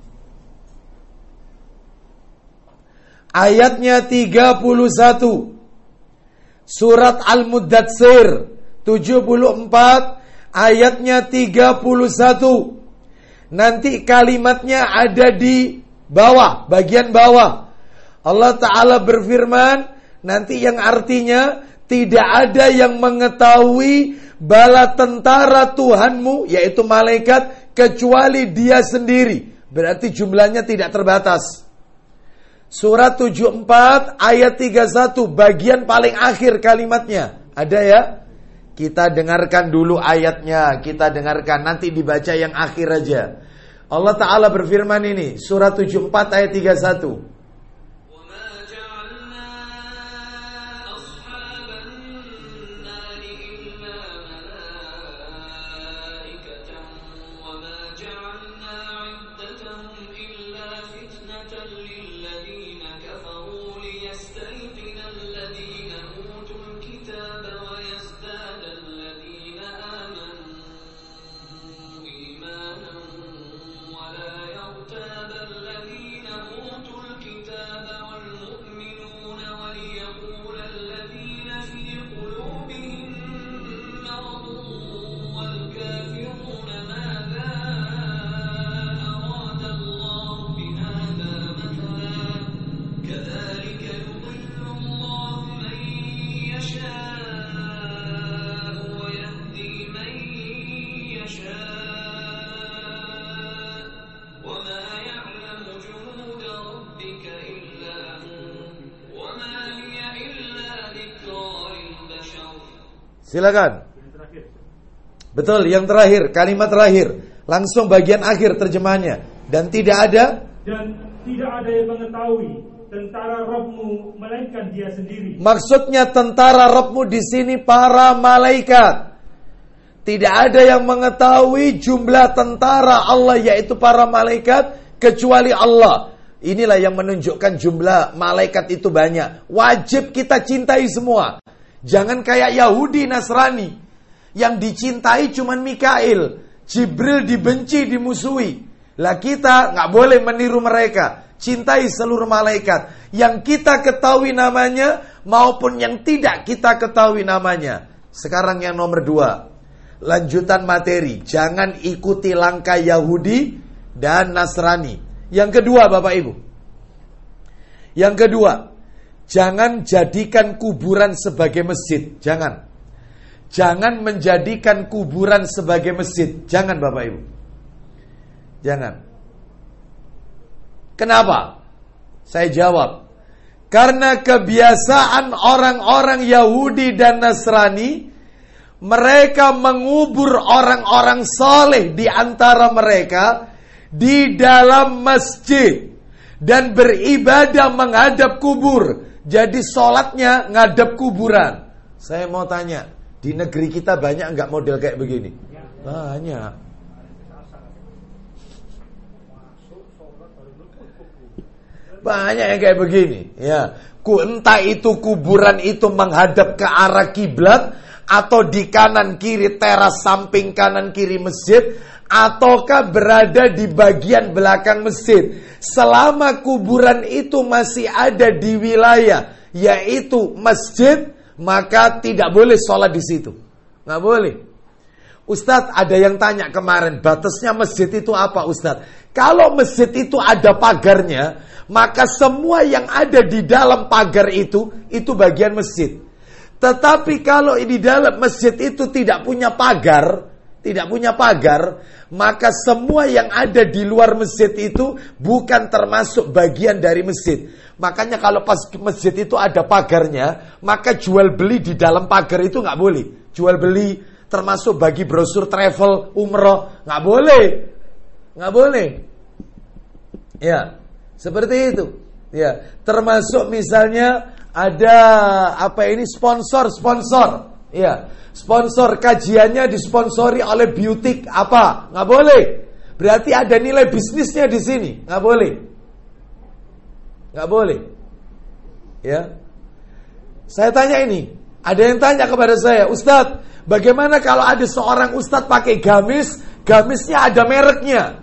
Ayatnya 31. Surat Al-Muddatsir 74 ayatnya 31. Nanti kalimatnya ada di bawah, bagian bawah. Allah Ta'ala berfirman, nanti yang artinya tidak ada yang mengetahui bala tentara Tuhanmu, yaitu malaikat, kecuali dia sendiri. Berarti jumlahnya tidak terbatas. Surat 74 ayat 31, bagian paling akhir kalimatnya. Ada ya? Kita dengarkan dulu ayatnya, kita dengarkan, nanti dibaca yang akhir aja. Allah Ta'ala berfirman ini, surat 74 ayat 31. Silakan. Betul, yang terakhir, kalimat terakhir. Langsung bagian akhir terjemahannya. Dan tidak ada yang mengetahui tentara Rabbmu melainkan Dia sendiri. Maksudnya tentara Rabbmu di sini para malaikat. Tidak ada yang mengetahui jumlah tentara Allah, yaitu para malaikat, kecuali Allah. Inilah yang menunjukkan jumlah malaikat itu banyak. Wajib kita cintai semua. Jangan kayak Yahudi Nasrani yang dicintai cuman Mikail, Jibril dibenci, dimusuhi. Lah kita nggak boleh meniru mereka. Cintai seluruh malaikat yang kita ketahui namanya maupun yang tidak kita ketahui namanya. Sekarang yang nomor 2, lanjutan materi. Jangan ikuti langkah Yahudi dan Nasrani. Yang kedua, Bapak Ibu, yang kedua, jangan jadikan kuburan sebagai masjid. Jangan menjadikan kuburan sebagai masjid. Jangan, Bapak Ibu. Jangan. Kenapa? Saya jawab. Karena kebiasaan orang-orang Yahudi dan Nasrani, mereka mengubur orang-orang soleh di antara mereka di dalam masjid dan beribadah menghadap kubur. Jadi sholatnya ngadap kuburan. Saya mau tanya, di negeri kita banyak nggak model kayak begini? Banyak. Banyak yang kayak begini. Ya, entah itu kuburan itu menghadap ke arah kiblat, atau di kanan kiri teras samping kanan kiri masjid, ataukah berada di bagian belakang masjid. Selama kuburan itu masih ada di wilayah yaitu masjid, maka tidak boleh sholat di situ. Nggak boleh. Ustadz, ada yang tanya kemarin, batasnya masjid itu apa, Ustadz? Kalau masjid itu ada pagarnya, maka semua yang ada di dalam pagar itu bagian masjid. Tetapi kalau di dalam masjid itu tidak punya pagar, maka semua yang ada di luar masjid itu bukan termasuk bagian dari masjid. Makanya kalau pas masjid itu ada pagarnya, maka jual beli di dalam pagar itu nggak boleh. Jual beli termasuk bagi brosur travel, umroh, nggak boleh. Ya, seperti itu. Ya, termasuk misalnya ada sponsor. Ya, sponsor kajiannya disponsori oleh beauty apa? Nggak boleh. Berarti ada nilai bisnisnya di sini. Nggak boleh. Ya. Saya tanya ini. Ada yang tanya kepada saya, Ustadz, bagaimana kalau ada seorang ustadz pakai gamisnya ada mereknya,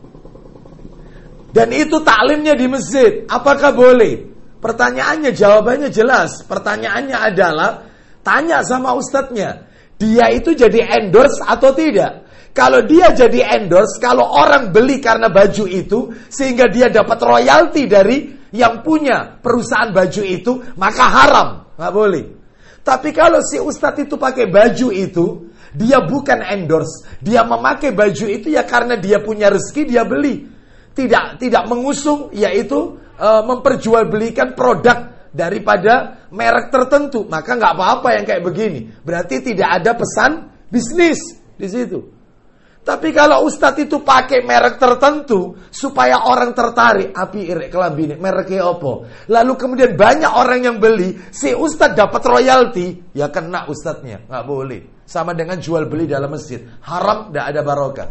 dan itu taklimnya di masjid, apakah boleh? Pertanyaannya, jawabannya jelas. Pertanyaannya adalah, tanya sama ustadznya, dia itu jadi endorse atau tidak? Kalau dia jadi endorse, kalau orang beli karena baju itu, sehingga dia dapat royalti dari yang punya perusahaan baju itu, maka haram, nggak boleh. Tapi kalau si ustadz itu pakai baju itu, dia bukan endorse, dia memakai baju itu ya karena dia punya rezeki, dia beli. Tidak mengusung, yaitu memperjualbelikan produk daripada merek tertentu, maka nggak apa-apa yang kayak begini. Berarti tidak ada pesan bisnis di situ. Tapi kalau ustadz itu pakai merek tertentu supaya orang tertarik, api irek kelambine mereknya apa? Lalu kemudian banyak orang yang beli, si ustadz dapat royalti, ya kena ustadznya, nggak boleh. Sama dengan jual beli dalam masjid, haram, tidak ada barokah.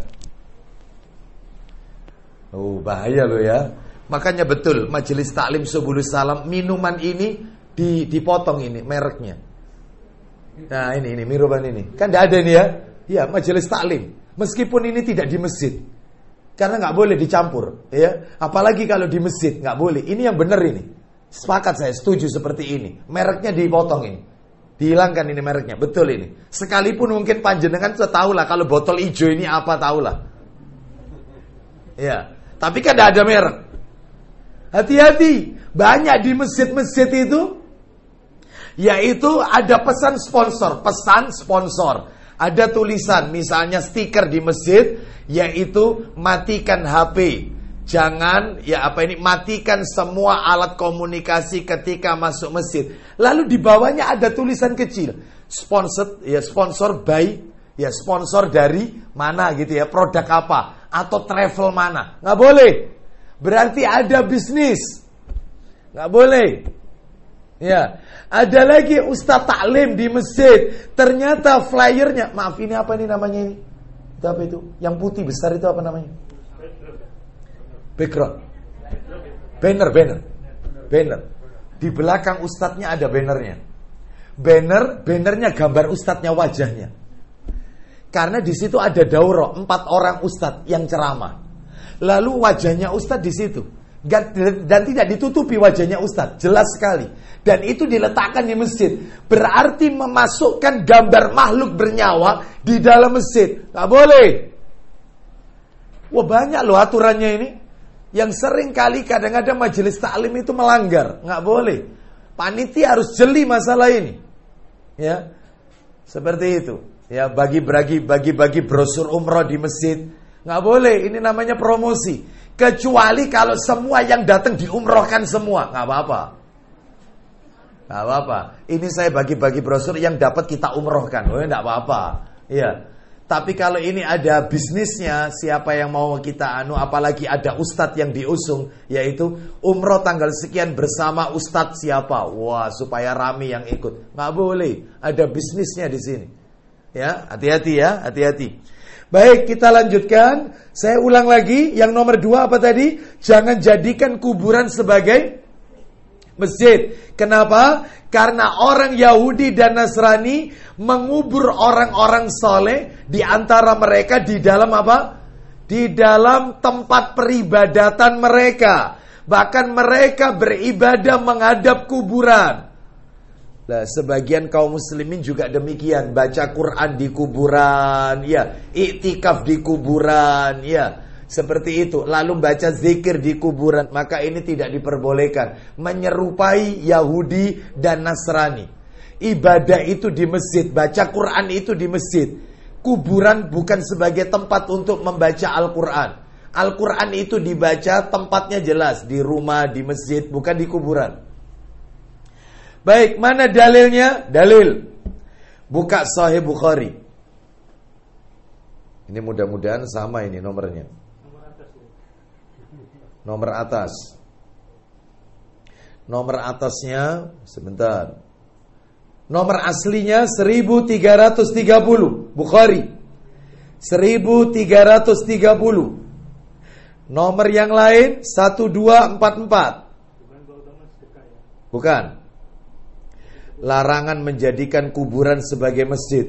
Oh, bahaya loh ya. Makanya betul, majelis taklim Subulus Salam, minuman ini dipotong ini mereknya. Nah ini minuman ini, kan tidak ada ini ya. Ya, majelis taklim. Meskipun ini tidak di masjid, karena nggak boleh dicampur, ya. Apalagi kalau di masjid nggak boleh. Ini yang benar ini. Sepakat saya, setuju seperti ini. Mereknya dipotong ini, dihilangkan ini mereknya. Betul ini. Sekalipun mungkin panjenengan sudah tahu lah kalau botol hijau ini apa, tahu lah. Ya, tapi kan tidak ada merek. Hati-hati, banyak di masjid-masjid itu, yaitu ada pesan sponsor. Ada tulisan, misalnya stiker di masjid, yaitu matikan HP, Jangan matikan semua alat komunikasi ketika masuk masjid. Lalu di bawahnya ada tulisan kecil, sponsor by, sponsor dari mana gitu ya, produk apa atau travel mana. Nggak boleh. Berarti ada bisnis. Nggak boleh. Ya, ada lagi ustadz taklim di masjid. Ternyata flyernya, maaf ini apa nih namanya ini? Itu apa itu? Yang putih besar itu apa namanya? Background. Banner. Di belakang ustadznya ada bannernya. Bannernya gambar ustadznya, wajahnya. Karena di situ ada daurah 4 orang ustadz yang ceramah. Lalu wajahnya ustadz di situ. Dan tidak ditutupi wajahnya ustadz, jelas sekali. Dan itu diletakkan di masjid. Berarti memasukkan gambar makhluk bernyawa di dalam masjid. Gak boleh. Wah, banyak loh aturannya ini. Yang sering kali kadang-kadang majelis taklim itu melanggar. Nggak boleh. Panitia harus jeli masalah ini. Ya, seperti itu. Ya, bagi-bagi brosur umroh di masjid. Nggak boleh. Ini namanya promosi. Kecuali kalau semua yang datang diumrohkan semua. Nggak apa-apa. Ini saya bagi-bagi brosur yang dapat kita umrohkan. Oh, nggak apa-apa. Iya. Tapi kalau ini ada bisnisnya, siapa yang mau kita apalagi ada ustadz yang diusung, yaitu umroh tanggal sekian bersama ustadz siapa. Wah, supaya rame yang ikut. Nggak boleh, ada bisnisnya di sini. Ya, hati-hati. Baik, kita lanjutkan. Saya ulang lagi, yang nomor 2 apa tadi? Jangan jadikan kuburan sebagai masjid. Kenapa? Karena orang Yahudi dan Nasrani mengubur orang-orang soleh di antara mereka di dalam apa? Di dalam tempat peribadatan mereka. Bahkan mereka beribadah menghadap kuburan. Nah, sebagian kaum muslimin juga demikian, baca Quran di kuburan, iktikaf di kuburan, seperti itu. Lalu baca zikir di kuburan. Maka ini tidak diperbolehkan. Menyerupai Yahudi dan Nasrani. Ibadah itu di masjid, baca Quran itu di masjid. Kuburan bukan sebagai tempat untuk membaca Al-Quran. Al-Quran itu dibaca tempatnya jelas, di rumah, di masjid, bukan di kuburan. Baik, mana dalilnya? Dalil. Buka Sahih Bukhari. Ini mudah-mudahan sama ini nomornya. Nomor atas. Nomor atasnya sebentar. Nomor aslinya 1330 Bukhari 1330. Nomor yang lain 1244. Bukan. Larangan menjadikan kuburan sebagai masjid.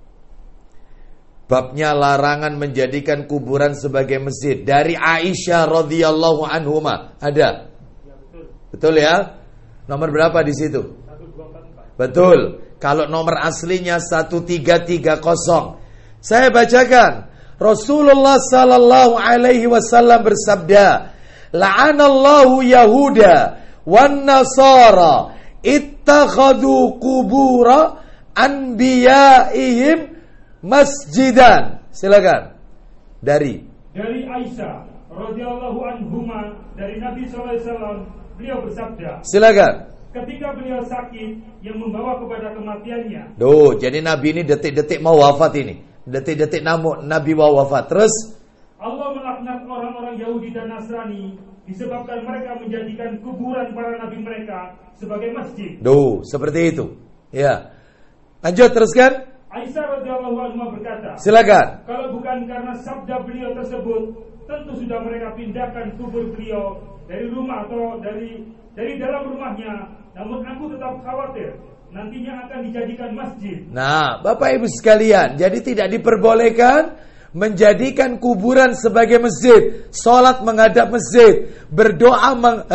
Babnya larangan menjadikan kuburan sebagai masjid. Dari Aisyah radhiyallahu anhuma. Ada? Betul ya? Nomor berapa di situ? 1244. Betul. Kalau nomor aslinya 1330. Saya bacakan. Rasulullah sallallahu alaihi wasallam bersabda, "La'anallahu Yahuda wan Nasara ittakhadhu qubura anbiya'ihim masjidan." Silakan. Dari Aisyah radhiyallahu anhuma, dari Nabi sallallahu alaihi wasallam, beliau bersabda. Silakan. Ketika beliau sakit yang membawa kepada kematiannya. Jadi Nabi ini detik-detik mau wafat ini. Detik-detik Nabi mau wafat. Terus Allah melaknat orang-orang Yahudi dan Nasrani disebabkan mereka menjadikan kuburan para nabi mereka sebagai masjid. Seperti itu. Ya. Lanjut teruskan. Aisyah radhiyallahu anha berkata, silakan. Kalau bukan karena sabda beliau tersebut, tentu sudah mereka pindahkan kubur beliau dari rumah atau dari dalam rumahnya. Namun aku tetap khawatir nantinya akan dijadikan masjid. Nah, Bapak Ibu sekalian, jadi tidak diperbolehkan menjadikan kuburan sebagai masjid. Salat menghadap masjid, berdoa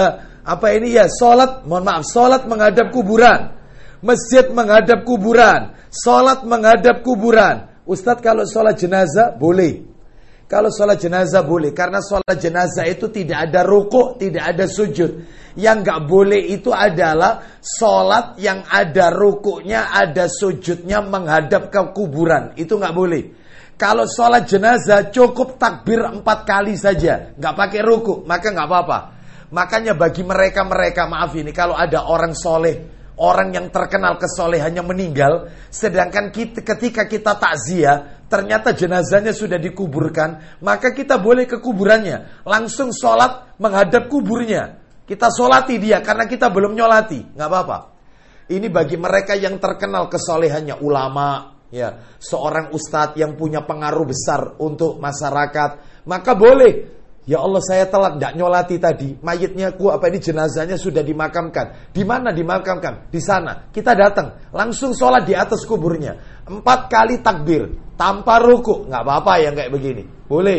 salat menghadap kuburan. Masjid menghadap kuburan, salat menghadap kuburan. Ustadz, kalau salat jenazah boleh. Kalau sholat jenazah boleh, karena sholat jenazah itu tidak ada rukuk, tidak ada sujud. Yang nggak boleh itu adalah sholat yang ada rukuknya, ada sujudnya menghadap ke kuburan. Itu nggak boleh. Kalau sholat jenazah cukup takbir 4 kali saja, nggak pakai rukuk, maka nggak apa-apa. Makanya bagi mereka, maaf ini, kalau ada orang soleh, orang yang terkenal kesolehannya meninggal, sedangkan ketika kita takziah, ternyata jenazahnya sudah dikuburkan, maka kita boleh ke kuburannya, langsung sholat menghadap kuburnya. Kita sholati dia karena kita belum nyolati, nggak apa-apa. Ini bagi mereka yang terkenal kesolehannya, ulama, ya, seorang ustadz yang punya pengaruh besar untuk masyarakat, maka boleh. Ya Allah, saya telat, nggak nyolati tadi. Mayitnya jenazahnya sudah dimakamkan. Di mana dimakamkan? Di sana. Kita datang, langsung sholat di atas kuburnya. 4 kali takbir, tanpa rukuk. Nggak apa-apa yang kayak begini. Boleh.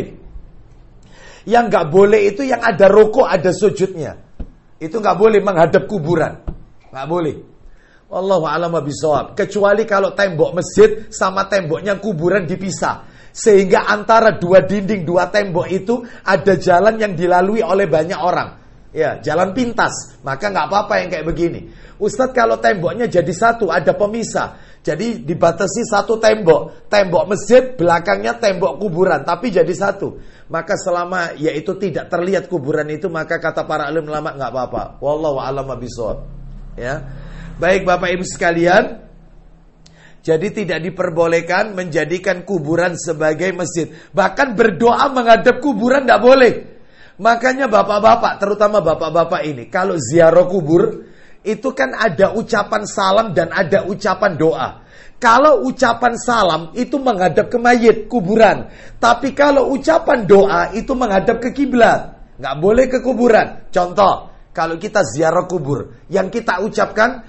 Yang nggak boleh itu yang ada rukuk, ada sujudnya. Itu nggak boleh menghadap kuburan. Nggak boleh. Wallahu a'lam bishawab. Kecuali kalau tembok masjid sama temboknya kuburan dipisah. Sehingga antara 2 dinding, 2 tembok itu ada jalan yang dilalui oleh banyak orang. Ya, jalan pintas. Maka nggak apa-apa yang kayak begini. Ustadz, kalau temboknya jadi satu, ada pemisah. Jadi dibatasi satu tembok. Tembok masjid, belakangnya tembok kuburan. Tapi jadi satu. Maka selama yaitu tidak terlihat kuburan itu, maka kata para alim ulama nggak apa-apa. Wallahu a'lam bishawab. Ya. Baik Bapak Ibu sekalian. Jadi tidak diperbolehkan menjadikan kuburan sebagai masjid. Bahkan berdoa menghadap kuburan tidak boleh. Makanya bapak-bapak, terutama bapak-bapak ini, kalau ziarah kubur, itu kan ada ucapan salam dan ada ucapan doa. Kalau ucapan salam itu menghadap ke mayit, kuburan. Tapi kalau ucapan doa itu menghadap ke kiblat. Nggak boleh ke kuburan. Contoh, kalau kita ziarah kubur, yang kita ucapkan,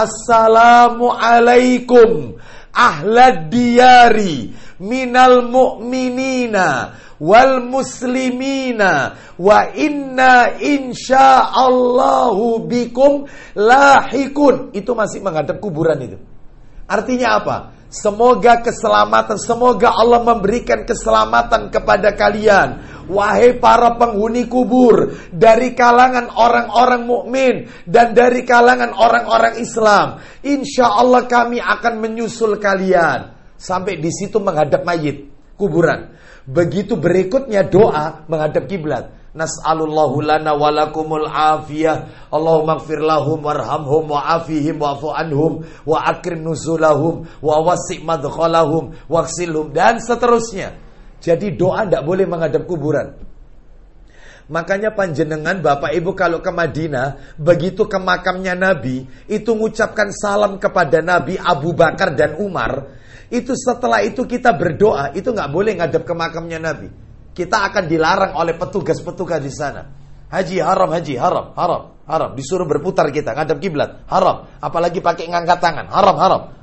Assalamualaikum ahlad diyari minal mu'minina wal muslimina wa inna insyaallahu bikum lahikun. Itu masih menghadap kuburan itu. Artinya apa? Semoga keselamatan, semoga Allah memberikan keselamatan kepada kalian, wahai para penghuni kubur, dari kalangan orang-orang mukmin dan dari kalangan orang-orang Islam. Insya Allah kami akan menyusul kalian. Sampai di situ menghadap mayit, kuburan. Begitu berikutnya doa menghadap kiblat. Nas'alullahu lana walakumul afiyah. Allahumma gfir lahum warhamhum wa'afihim wa'fu anhum wa akrim nuzulahum wa wasi' madkhalahum waksilhum, dan seterusnya. Jadi doa tidak boleh menghadap kuburan. Makanya panjenengan Bapak Ibu kalau ke Madinah, begitu ke makamnya Nabi, itu mengucapkan salam kepada Nabi, Abu Bakar dan Umar. Itu setelah itu kita berdoa, itu nggak boleh ngadap ke makamnya Nabi. Kita akan dilarang oleh petugas-petugas di sana. Haji haram, disuruh berputar kita ngadap kiblat, haram. Apalagi pakai ngangkat tangan, haram.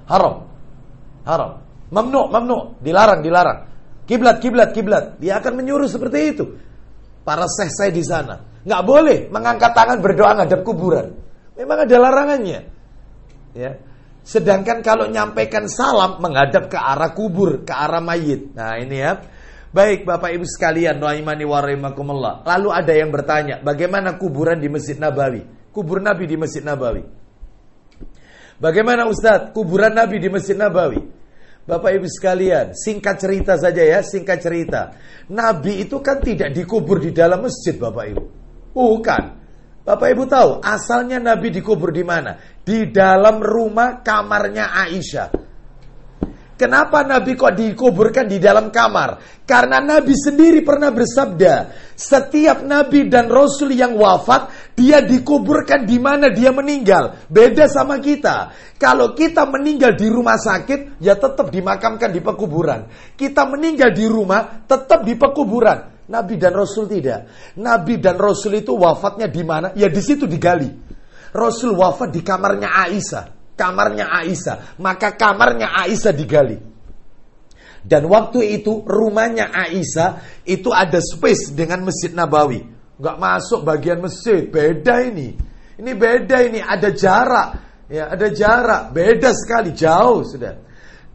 Mamnu, dilarang. Kiblat. Dia akan menyuruh seperti itu. Para syekh saya di sana nggak boleh mengangkat tangan berdoa ngadap kuburan. Memang ada larangannya. Ya. Sedangkan kalau nyampaikan salam menghadap ke arah kubur, ke arah mayit. Nah ini ya. Baik Bapak Ibu sekalian, rahimani wa rahimakumullah. Lalu ada yang bertanya, bagaimana kuburan di Masjid Nabawi? Kubur Nabi di Masjid Nabawi. Bagaimana Ustadz kuburan Nabi di Masjid Nabawi? Bapak Ibu sekalian, singkat cerita saja ya, singkat cerita. Nabi itu kan tidak dikubur di dalam masjid Bapak Ibu. Bukan. Bapak Ibu tahu asalnya Nabi dikubur di mana? Di dalam rumah kamarnya Aisyah. Kenapa Nabi kok dikuburkan di dalam kamar? Karena Nabi sendiri pernah bersabda, setiap Nabi dan Rasul yang wafat, dia dikuburkan di mana dia meninggal. Beda sama kita. Kalau kita meninggal di rumah sakit, ya tetap dimakamkan di pekuburan. Kita meninggal di rumah, tetap di pekuburan. Nabi dan Rasul tidak. Nabi dan Rasul itu wafatnya di mana? Ya di situ digali. Rasul wafat di kamarnya Aisyah. Maka kamarnya Aisyah digali. Dan waktu itu rumahnya Aisyah itu ada space dengan Masjid Nabawi. Nggak masuk bagian masjid, beda ini. Ini beda ini, ada jarak. Ya, ada jarak, beda sekali, jauh sudah.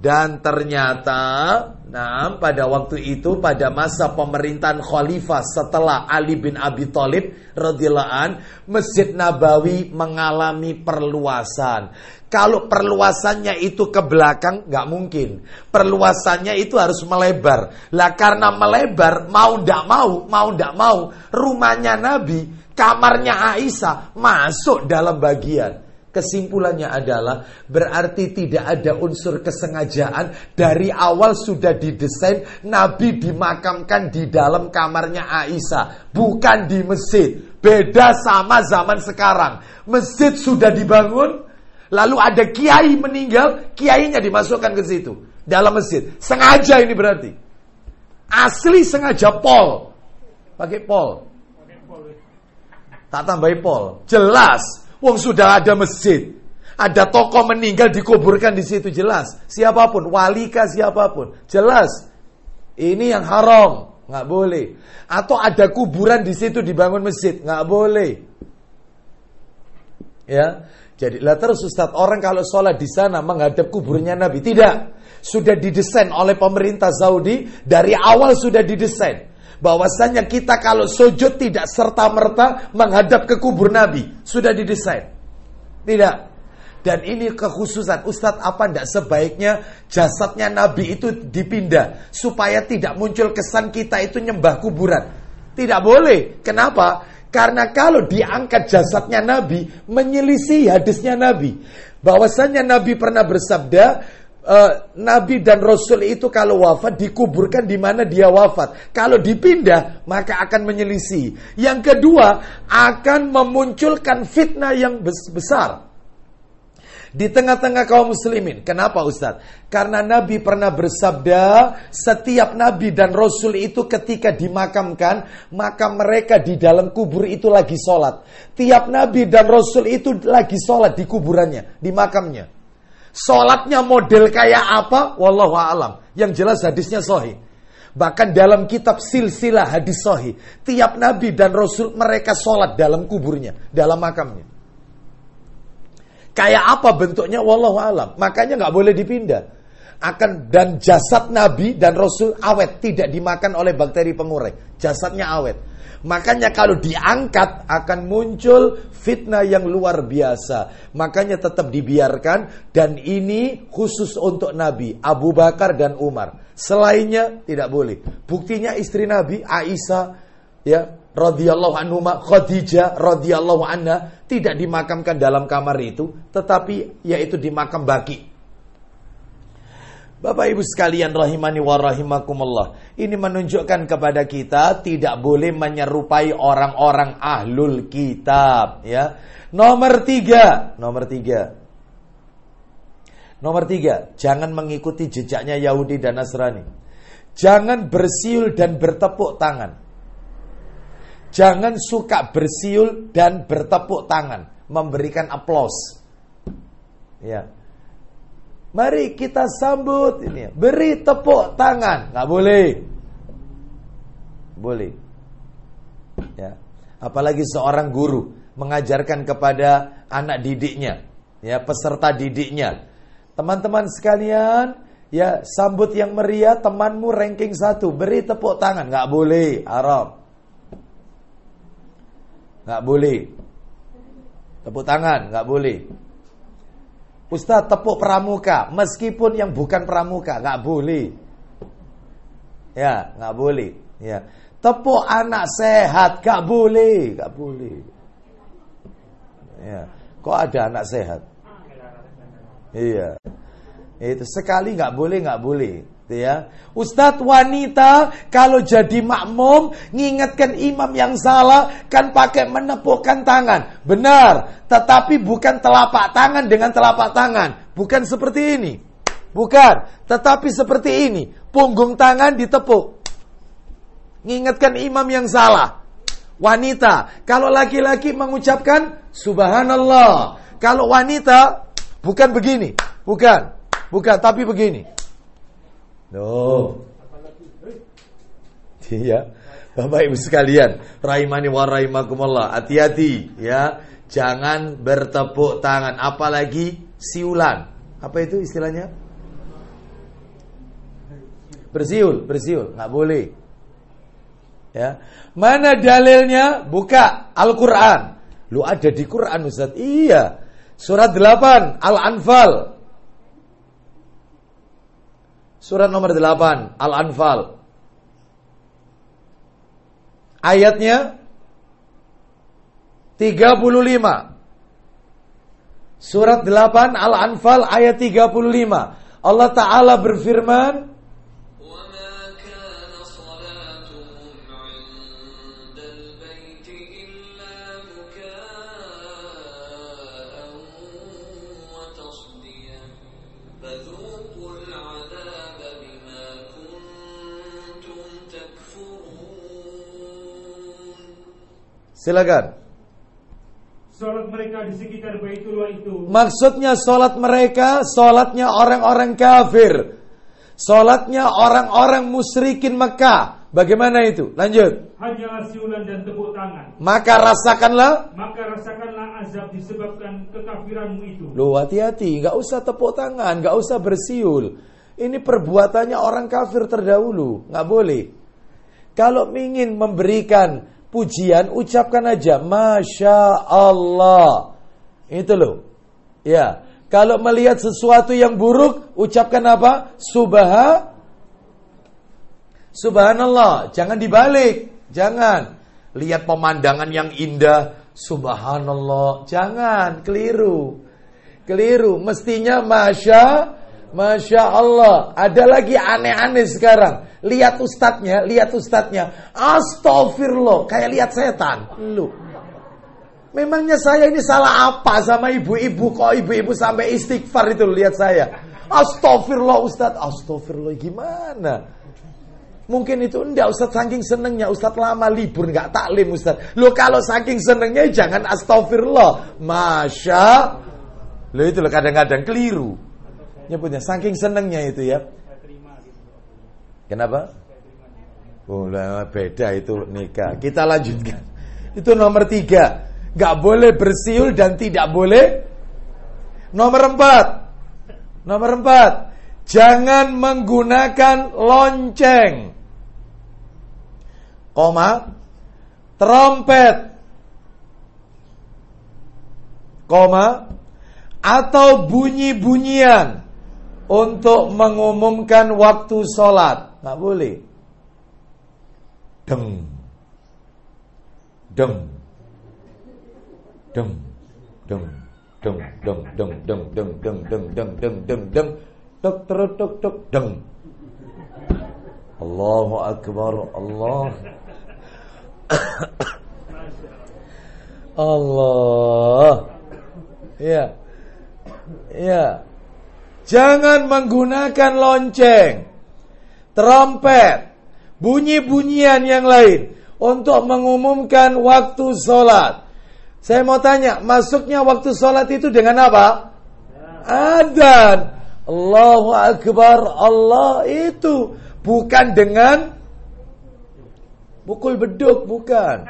Dan ternyata, nah, pada waktu itu, pada masa pemerintahan khalifah setelah Ali bin Abi Thalib radhiyallahu an, Masjid Nabawi mengalami perluasan. Kalau perluasannya itu ke belakang, nggak mungkin. Perluasannya itu harus melebar. Lah karena melebar, mau ndak mau, rumahnya Nabi, kamarnya Aisyah masuk dalam bagian. Kesimpulannya adalah berarti tidak ada unsur kesengajaan. Dari awal sudah didesain Nabi dimakamkan di dalam kamarnya Aisyah, bukan di masjid. Beda sama zaman sekarang. Masjid sudah dibangun, lalu ada kiai meninggal, kiainya dimasukkan ke situ dalam masjid. Sengaja ini berarti. Asli sengaja pol. Pakai pol. Tak tambahi pol. Jelas. Wong sudah ada masjid, ada tokoh meninggal dikuburkan di situ, jelas. Siapapun, walika siapapun, jelas. Ini yang haram, nggak boleh. Atau ada kuburan di situ dibangun masjid, nggak boleh. Ya, jadi lah terus Ustaz, orang kalau sholat di sana menghadap kuburnya Nabi, tidak. Sudah didesain oleh pemerintah Saudi dari awal, sudah didesain. Bahwasanya kita kalau sujud tidak serta-merta menghadap ke kubur Nabi. Sudah didesain. Tidak. Dan ini kekhususan. Ustadz, apa tidak sebaiknya jasadnya Nabi itu dipindah supaya tidak muncul kesan kita itu nyembah kuburan? Tidak boleh. Kenapa? Karena kalau diangkat jasadnya Nabi, menyelisih hadisnya Nabi. Bahwasanya Nabi pernah bersabda, Nabi dan Rasul itu kalau wafat dikuburkan di mana dia wafat. Kalau dipindah maka akan menyelisih. Yang kedua, akan memunculkan fitnah yang besar di tengah-tengah kaum muslimin. Kenapa Ustaz? Karena Nabi pernah bersabda, setiap Nabi dan Rasul itu ketika dimakamkan, maka mereka di dalam kubur itu lagi sholat. Tiap Nabi dan Rasul itu lagi sholat di kuburannya, di makamnya. Sholatnya model kayak apa? Wallahu a'lam. Yang jelas hadisnya sahih. Bahkan dalam kitab silsilah hadis sahih, tiap Nabi dan Rasul mereka sholat dalam kuburnya, dalam makamnya. Kayak apa bentuknya? Wallahu a'lam. Makanya nggak boleh dipindah. Dan jasad Nabi dan Rasul awet, tidak dimakan oleh bakteri pengurai. Jasadnya awet. Makanya kalau diangkat akan muncul fitnah yang luar biasa. Makanya tetap dibiarkan. Dan ini khusus untuk Nabi, Abu Bakar dan Umar. Selainnya tidak boleh. Buktinya istri Nabi Aisyah, ya, radhiyallahu anhuma, Khadijah radhiyallahu anha tidak dimakamkan dalam kamar itu, tetapi yaitu di makam baki. Bapak Ibu sekalian rahimani wa rahimakumullah. Ini menunjukkan kepada kita tidak boleh menyerupai orang-orang ahlul kitab, ya. Nomor tiga, jangan mengikuti jejaknya Yahudi dan Nasrani. Jangan bersiul dan bertepuk tangan. Jangan suka bersiul dan bertepuk tangan, memberikan aplaus. Ya. Mari kita sambut ini. Beri tepuk tangan, nggak boleh. Boleh. Ya. Apalagi seorang guru mengajarkan kepada anak didiknya, ya, peserta didiknya. Teman-teman sekalian, ya, sambut yang meriah temanmu ranking 1, beri tepuk tangan, nggak boleh, haram. Nggak boleh. Tepuk tangan, nggak boleh. Ustaz, tepuk pramuka, meskipun yang bukan pramuka, nggak boleh. Ya, nggak boleh. Ya, tepuk anak sehat, nggak boleh, nggak boleh. Ya, kok ada anak sehat? Iya, itu sekali nggak boleh. Ya, Ustadz, wanita kalau jadi makmum ngingatkan imam yang salah kan pakai menepukkan tangan. Benar, tetapi bukan telapak tangan dengan telapak tangan. Bukan seperti ini. Bukan, tetapi seperti ini. Punggung tangan ditepuk. Ngingatkan imam yang salah. Wanita, kalau laki-laki mengucapkan subhanallah. Kalau wanita bukan begini. Bukan, tapi begini. Iya, Bapak Ibu sekalian, rahimani wa rahimakumullah, hati-hati ya, jangan bertepuk tangan, apalagi siulan. Apa itu istilahnya? Bersiul, nggak boleh. Ya. Mana dalilnya? Buka Al-Quran. Lu ada di Quran, Ustaz? Iya. Surat 8 Al-Anfal. Surat nomor 8 Al-Anfal. Ayatnya 35. Surat 8 Al-Anfal ayat 35. Allah Ta'ala berfirman, silakan. Salat mereka di sekitar Baitullah itu. Maksudnya salat mereka, salatnya orang-orang kafir. Salatnya orang-orang musyrikin Mekah. Bagaimana itu? Lanjut. Hanyalah siulan dan tepuk tangan. Maka rasakanlah azab disebabkan kekafiranmu itu. Loh, hati-hati, enggak usah tepuk tangan, enggak usah bersiul. Ini perbuatannya orang kafir terdahulu, enggak boleh. Kalau ingin memberikan pujian, ucapkan aja Masya Allah. Itu loh. Ya. Kalau melihat sesuatu yang buruk, ucapkan apa? Subhanallah. Jangan dibalik. Jangan. Lihat pemandangan yang indah, Subhanallah. Jangan. Keliru. Mestinya Masya Allah. Ada lagi aneh-aneh sekarang. Lihat ustadznya. Astagfirullah. Kayak lihat setan. Lu. Memangnya saya ini salah apa sama ibu-ibu? Kok ibu-ibu sampai istighfar itu lihat saya? Astagfirullah Ustadz. Astagfirullah gimana? Mungkin itu enggak Ustadz saking senengnya. Ustadz lama libur enggak taklim Ustadz. Loh kalau saking senengnya jangan astagfirullah. Masya. Loh itu loh kadang-kadang keliru. Nyebutnya saking senengnya itu ya. Kenapa? Oh beda itu nikah. Kita lanjutkan. Itu nomor 3. Gak boleh bersiul dan tidak boleh. Nomor 4. Jangan menggunakan lonceng, trompet, atau bunyi-bunyian untuk mengumumkan waktu sholat. Gak boleh. Deng. Allahu Akbar. Allah. Ya. Jangan menggunakan lonceng, trompet, bunyi-bunyian yang lain untuk mengumumkan waktu sholat. Saya mau tanya, masuknya waktu sholat itu dengan apa? Adzan. Allahu Akbar. Allah itu. Bukan dengan pukul beduk. Bukan.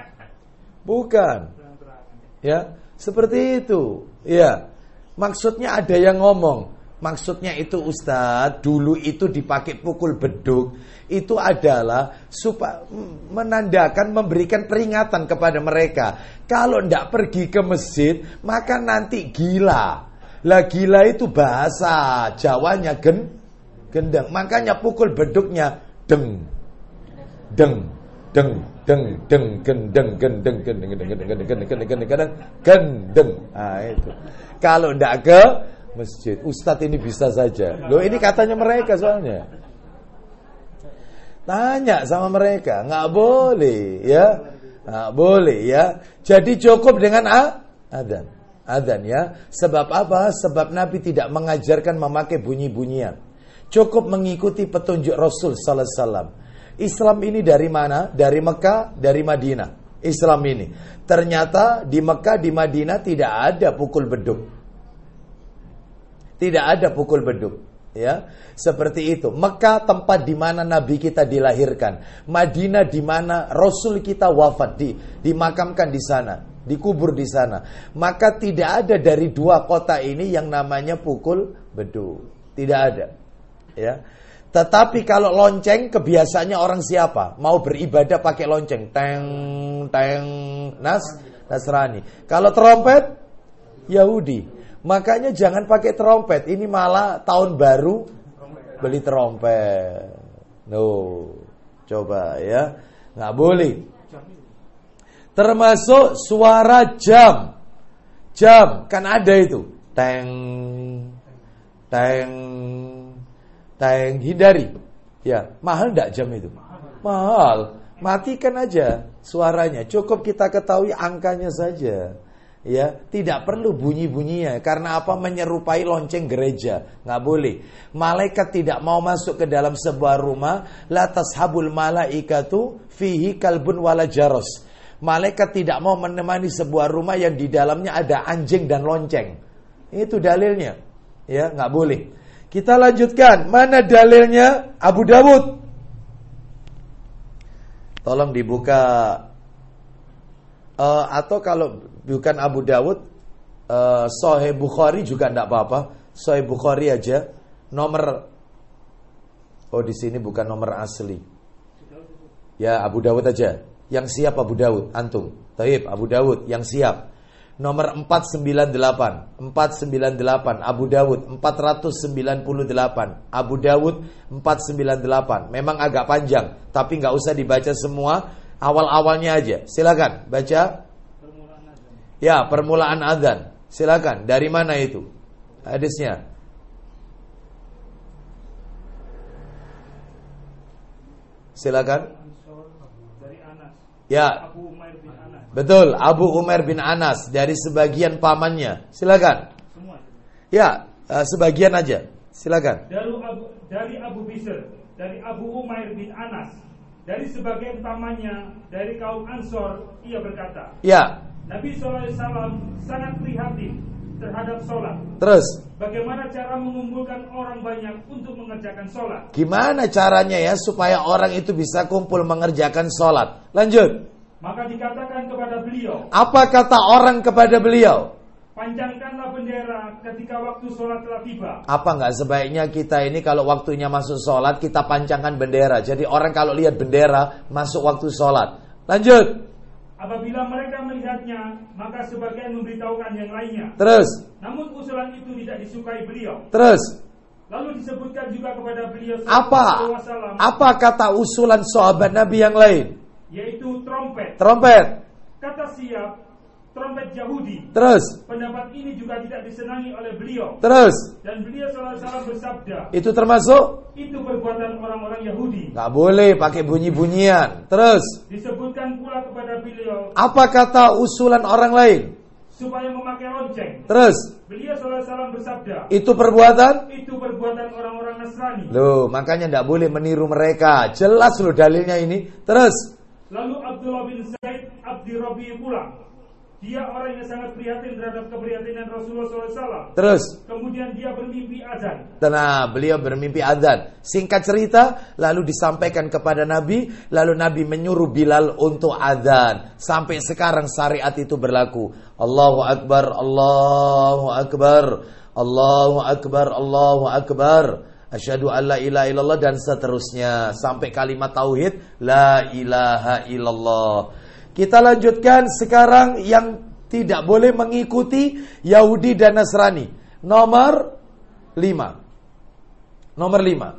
Ya, seperti itu. Ya. Maksudnya ada yang ngomong. Maksudnya itu Ustadz, dulu itu dipakai pukul beduk. Itu adalah supaya menandakan, memberikan peringatan kepada mereka. Kalau tidak pergi ke masjid, maka nanti gila. Lah gila itu bahasa Jawanya gendeng. Makanya pukul beduknya deng. Nah itu. Kalau tidak ke masjid, Ustadz ini bisa saja. Loh ini katanya mereka soalnya. Tanya sama mereka, nggak boleh ya, nggak boleh ya. Jadi cukup dengan adzan ya. Sebab apa? Sebab Nabi tidak mengajarkan memakai bunyi-bunyian. Cukup mengikuti petunjuk Rasul Sallallahu Alaihi Wasallam. Islam ini dari mana? Dari Mekah, dari Madinah. Islam ini ternyata di Mekah, di Madinah tidak ada pukul beduk. Tidak ada pukul beduk. Ya, seperti itu. Mekah tempat di mana Nabi kita dilahirkan. Madinah di mana Rasul kita wafat, dimakamkan di sana, dikubur di sana. Maka tidak ada dari dua kota ini yang namanya pukul beduk. Tidak ada. Ya. Tetapi kalau lonceng kebiasaannya orang siapa? Mau beribadah pakai lonceng. Teng, teng, Nasrani. Kalau trompet, Yahudi. Makanya jangan pakai trompet. Ini malah tahun baru beli trompet. No, coba ya. Nggak boleh. Termasuk suara jam. Jam, kan ada itu. Teng, teng, teng, hindari. Ya, mahal enggak jam itu? Mahal. Matikan aja suaranya. Cukup kita ketahui angkanya saja. Ya, tidak perlu bunyi-bunyinya. Karena apa? Menyerupai lonceng gereja. Nggak boleh. Malaikat tidak mau masuk ke dalam sebuah rumah. La tashabul malaikatu fihi kalbun wala jaros. Malaikat tidak mau menemani sebuah rumah yang di dalamnya ada anjing dan lonceng. Itu dalilnya. Ya, nggak boleh. Kita lanjutkan. Mana dalilnya? Abu Dawud. Tolong dibuka. Atau kalau bukan Abu Dawud, Sahih Bukhari juga tidak apa-apa. Sahih Bukhari aja. Nomor. Oh, di sini bukan nomor asli. Ya, Abu Dawud aja. Yang siap Abu Dawud, antum. Taib, Abu Dawud yang siap. Nomor 498. 498 Abu Dawud 498. Abu Dawud 498. Memang agak panjang, tapi nggak usah dibaca semua, awal-awalnya aja. Silakan baca. Ya, permulaan azan. Silakan. Dari mana itu hadisnya? Silakan. Ya, betul, Abu Umair bin Anas dari sebagian pamannya. Silakan. Ya, sebagian aja. Silakan. Dari Abu Bisr, dari Abu Umair bin Anas, dari sebagian pamannya, dari kaum Ansor, ia berkata. Ya. Nabi SAW sangat prihatin terhadap sholat. Terus? Bagaimana cara mengumpulkan orang banyak untuk mengerjakan sholat? Gimana caranya ya supaya orang itu bisa kumpul mengerjakan sholat? Lanjut. Maka dikatakan kepada beliau. Apa kata orang kepada beliau? Panjangkanlah bendera ketika waktu sholat telah tiba. Apa nggak sebaiknya kita ini kalau waktunya masuk sholat kita pancangkan bendera. Jadi orang kalau lihat bendera masuk waktu sholat. Lanjut. Apabila mereka melihatnya, maka sebagian memberitahukan yang lainnya. Terus. Namun usulan itu tidak disukai beliau. Terus. Lalu disebutkan juga kepada beliau. Apa kata usulan sahabat Nabi yang lain? Yaitu trompet. Trompet. Kata siap, trompet Yahudi. Terus. Pendapat ini juga tidak disenangi oleh beliau. Terus. Dan beliau SAW bersabda. Itu termasuk? Itu perbuatan orang-orang Yahudi. Nggak boleh pakai bunyi-bunyian. Terus. Disebutkan pula kepada beliau. Apa kata usulan orang lain? Supaya memakai lonceng. Terus. Beliau SAW bersabda. Itu perbuatan? Itu perbuatan orang-orang Nasrani. Loh, makanya nggak boleh meniru mereka. Jelas loh dalilnya ini. Terus. Lalu Abdullah bin Zaid Abdi Rabi pulang. Dia orang yang sangat prihatin terhadap keprihatinan Rasulullah SAW. Terus. Kemudian dia bermimpi azan. Nah, beliau bermimpi azan. Singkat cerita, lalu disampaikan kepada Nabi. Lalu Nabi menyuruh Bilal untuk azan. Sampai sekarang syariat itu berlaku. Allahu Akbar, Allahu Akbar, Allahu Akbar, Allahu Akbar. Asyhadu an la ilaha illallah dan seterusnya. Sampai kalimat tauhid, la ilaha illallah. Kita lanjutkan sekarang yang tidak boleh mengikuti Yahudi dan Nasrani. Nomor 5. Nomor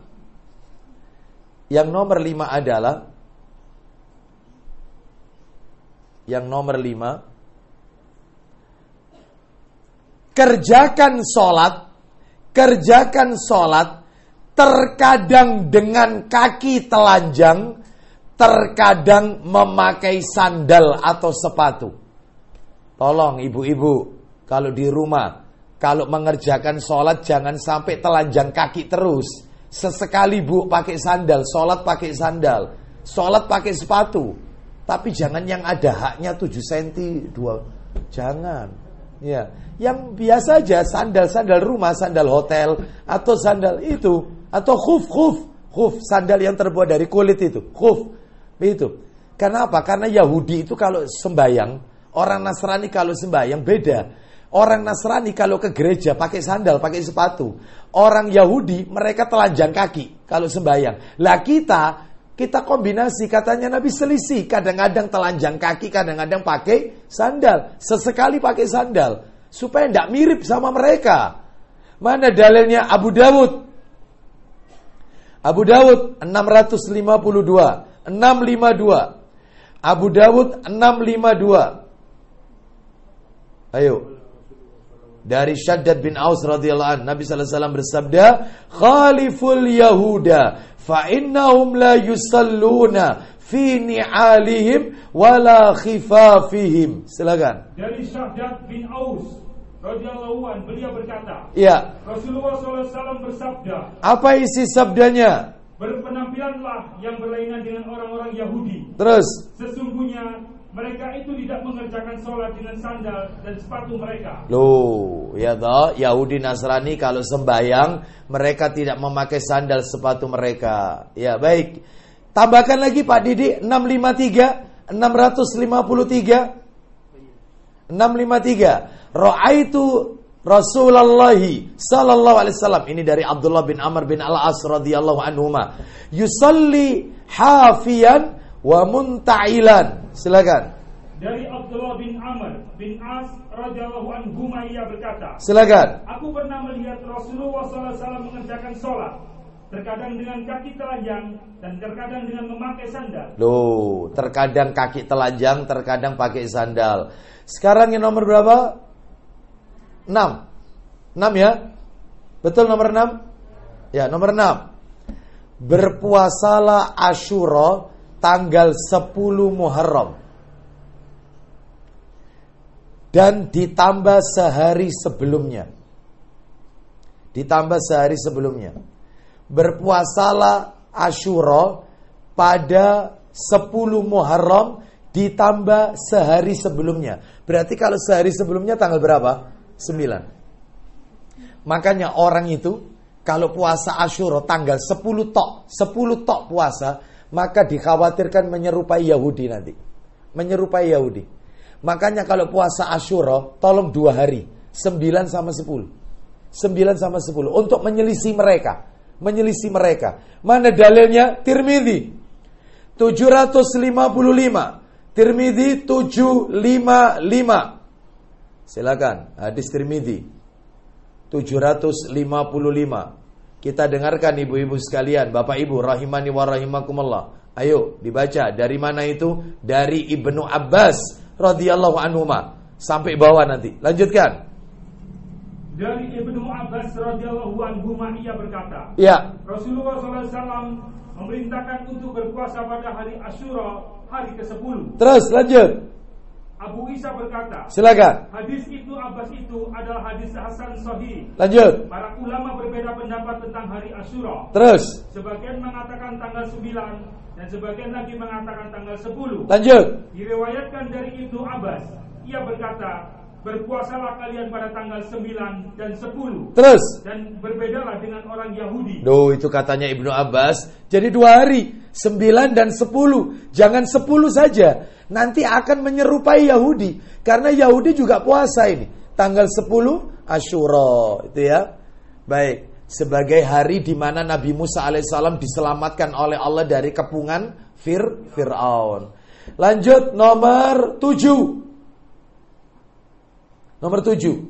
5. Yang nomor 5 adalah yang nomor 5. Kerjakan sholat terkadang dengan kaki telanjang, terkadang memakai sandal atau sepatu. Tolong ibu-ibu, kalau di rumah, kalau mengerjakan sholat jangan sampai telanjang kaki terus. Sesekali bu pakai sandal, sholat pakai sandal, sholat pakai sepatu. Tapi jangan yang ada haknya 7 cm 2. Jangan. Ya, yang biasa aja sandal-sandal rumah, sandal hotel atau sandal itu, atau khuf sandal yang terbuat dari kulit itu, khuf. Itu. Kenapa? Karena Yahudi itu kalau sembahyang, orang Nasrani kalau sembahyang beda. Orang Nasrani kalau ke gereja pakai sandal, pakai sepatu. Orang Yahudi mereka telanjang kaki kalau sembahyang. Lah kita kombinasi, katanya Nabi selisih. Kadang-kadang telanjang kaki, kadang-kadang pakai sandal. Sesekali pakai sandal supaya tidak mirip sama mereka. Mana dalilnya? Abu Dawud 652 652. Abu Dawud 652. Ayo. Dari Shaddad bin Aus radhiyallahu anhu, Nabi sallallahu alaihi wasallam bersabda, "Khaliful Yahuda fa innahum la yusalluna fi ni'alihim wala khifafihim." Silakan. Dari Shaddad bin Aus radhiyallahu anhu, beliau berkata, ya, Rasulullah sallallahu alaihi wasallam bersabda, apa isi sabdanya? Berpenampilanlah yang berlainan dengan orang-orang Yahudi. Terus, sesungguhnya mereka itu tidak mengerjakan sholat dengan sandal dan sepatu mereka. Loh, ya toh, Yahudi Nasrani kalau sembahyang mereka tidak memakai sandal sepatu mereka. Ya, baik. Tambahkan lagi Pak Didi 653. Ra'aitu Rasulullah sallallahu alaihi wasallam, ini dari Abdullah bin Amr bin Al-As radhiyallahu anhuma, yusalli hafiyan wa munta'ilan. Silakan. Dari Abdullah bin Amr bin As radhiyallahu anhu, ia berkata, silakan. Aku pernah melihat Rasulullah SAW mengerjakan sholat, terkadang dengan kaki telanjang dan terkadang dengan memakai sandal. Loh, terkadang kaki telanjang, terkadang pakai sandal. Sekarang yang nomor berapa? 6 ya? Betul nomor 6? Ya, nomor 6. Berpuasalah Asyura tanggal 10 Muharram dan ditambah sehari sebelumnya. Berpuasalah Asyura pada 10 Muharram ditambah sehari sebelumnya. Berarti kalau sehari sebelumnya tanggal berapa? 9. Makanya orang itu kalau puasa Asyura tanggal 10 tok puasa, maka dikhawatirkan menyerupai Yahudi nanti. Menyerupai Yahudi. Makanya kalau puasa Asyura, tolong 2 hari. 9 sama 10. 9 sama 10. Untuk menyelisih mereka. Mana dalilnya? Tirmidzi 755. Tirmidzi 755. Silakan. Hadis Tirmidzi 755. Kita dengarkan ibu-ibu sekalian, bapak ibu rahimani wa rahimakumullah. Ayo dibaca, dari mana itu? Dari Ibnu Abbas radhiyallahu anhuma sampai bawah nanti. Lanjutkan. Dari Ibnu Abbas radhiyallahu anhuma, ia berkata, ya, Rasulullah SAW memerintahkan untuk berpuasa pada hari Asyura, hari ke-10. Terus lanjut. Abu Isa berkata, silakan. Hadis itu Abbas itu adalah hadis hasan sahih. Lanjut. Para ulama berbeda pendapat tentang hari Asyura. Terus. Sebagian mengatakan tanggal 9 dan sebagian lagi mengatakan tanggal 10. Lanjut. Diriwayatkan dari Ibnu Abbas, ia berkata, berpuasalah kalian pada tanggal 9 dan 10. Terus. Dan berbedalah dengan orang Yahudi. Duh, itu katanya Ibnu Abbas. Jadi 2 hari, 9 dan 10. Jangan 10 saja. Nanti akan menyerupai Yahudi. Karena Yahudi juga puasa ini. Tanggal 10 Asyura. Itu ya. Baik. Sebagai hari di mana Nabi Musa alaihissalam diselamatkan oleh Allah dari kepungan Fir'aun. Lanjut nomor 7. Nomor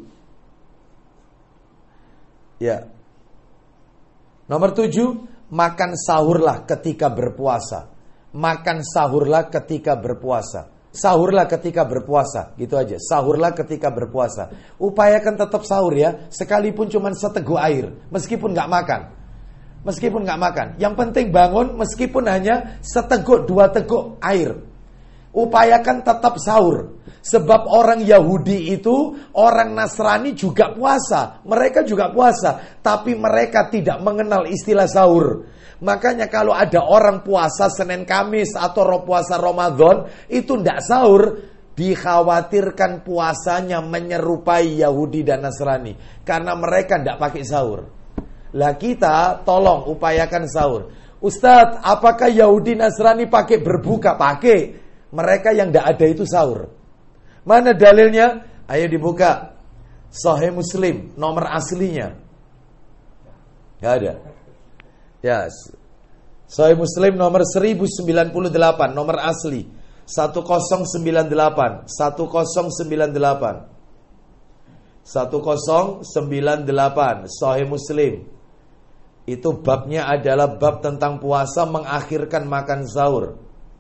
7. Ya. Nomor 7, makan sahurlah ketika berpuasa. Makan sahurlah ketika berpuasa. Sahurlah ketika berpuasa. Gitu aja. Sahurlah ketika berpuasa. Upayakan tetap sahur ya. Sekalipun cuma seteguk air. Meskipun gak makan. Yang penting bangun meskipun hanya seteguk 2 teguk air. Upayakan tetap sahur. Sebab orang Yahudi itu, orang Nasrani juga puasa. Mereka juga puasa. Tapi mereka tidak mengenal istilah sahur. Makanya kalau ada orang puasa Senin Kamis atau puasa Ramadan, itu tidak sahur, dikhawatirkan puasanya menyerupai Yahudi dan Nasrani. Karena mereka tidak pakai sahur. Lah kita tolong upayakan sahur. Ustadz, apakah Yahudi Nasrani pakai berbuka? Pakai. Mereka yang tidak ada itu sahur. Mana dalilnya? Ayo dibuka. Sahih Muslim nomor aslinya. Gak ada. Ya, Sahih Muslim nomor 1098, nomor asli 1098 Sahih Muslim. Itu babnya adalah bab tentang puasa mengakhirkan makan sahur.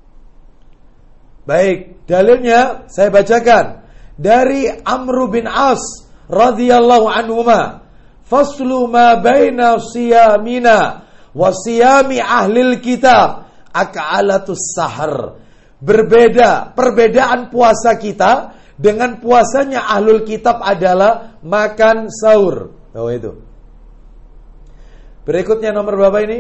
Baik, dalilnya saya bacakan dari Amr bin As radhiyallahu anhuma. Faslu ma baina siyamina wa siyami ahlil kitab ak'alatus sahar. Perbedaan puasa kita dengan puasanya ahlul kitab adalah makan sahur. Oh itu. Berikutnya nomor berapa ini?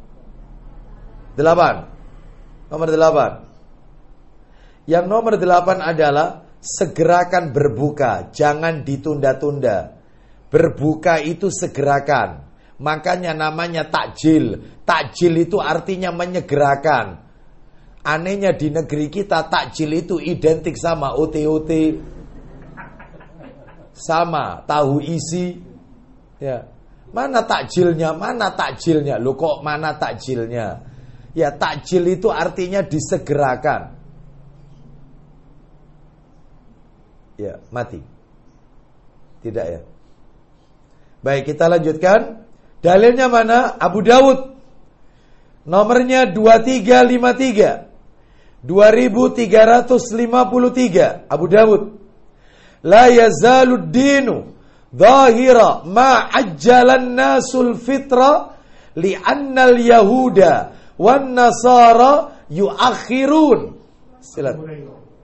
8. Nomor 8. Yang nomor 8 adalah segerakan berbuka, jangan ditunda-tunda. Berbuka itu segerakan. Makanya namanya takjil. Takjil itu artinya menyegerakan. Anehnya di negeri kita takjil itu identik sama OT-OT, sama tahu isi. Ya. Mana takjilnya? Mana takjilnya? Loh kok mana takjilnya? Ya, takjil itu artinya disegerakan. Ya, mati. Tidak ya. Baik, kita lanjutkan. Dalilnya mana? Abu Dawud. Nomornya 2353. 2353. Abu Dawud. La yazalud dinu zahira ma ajjalan nasul fitra li'annal yahuda wan nasara yuakhirun. Silakan.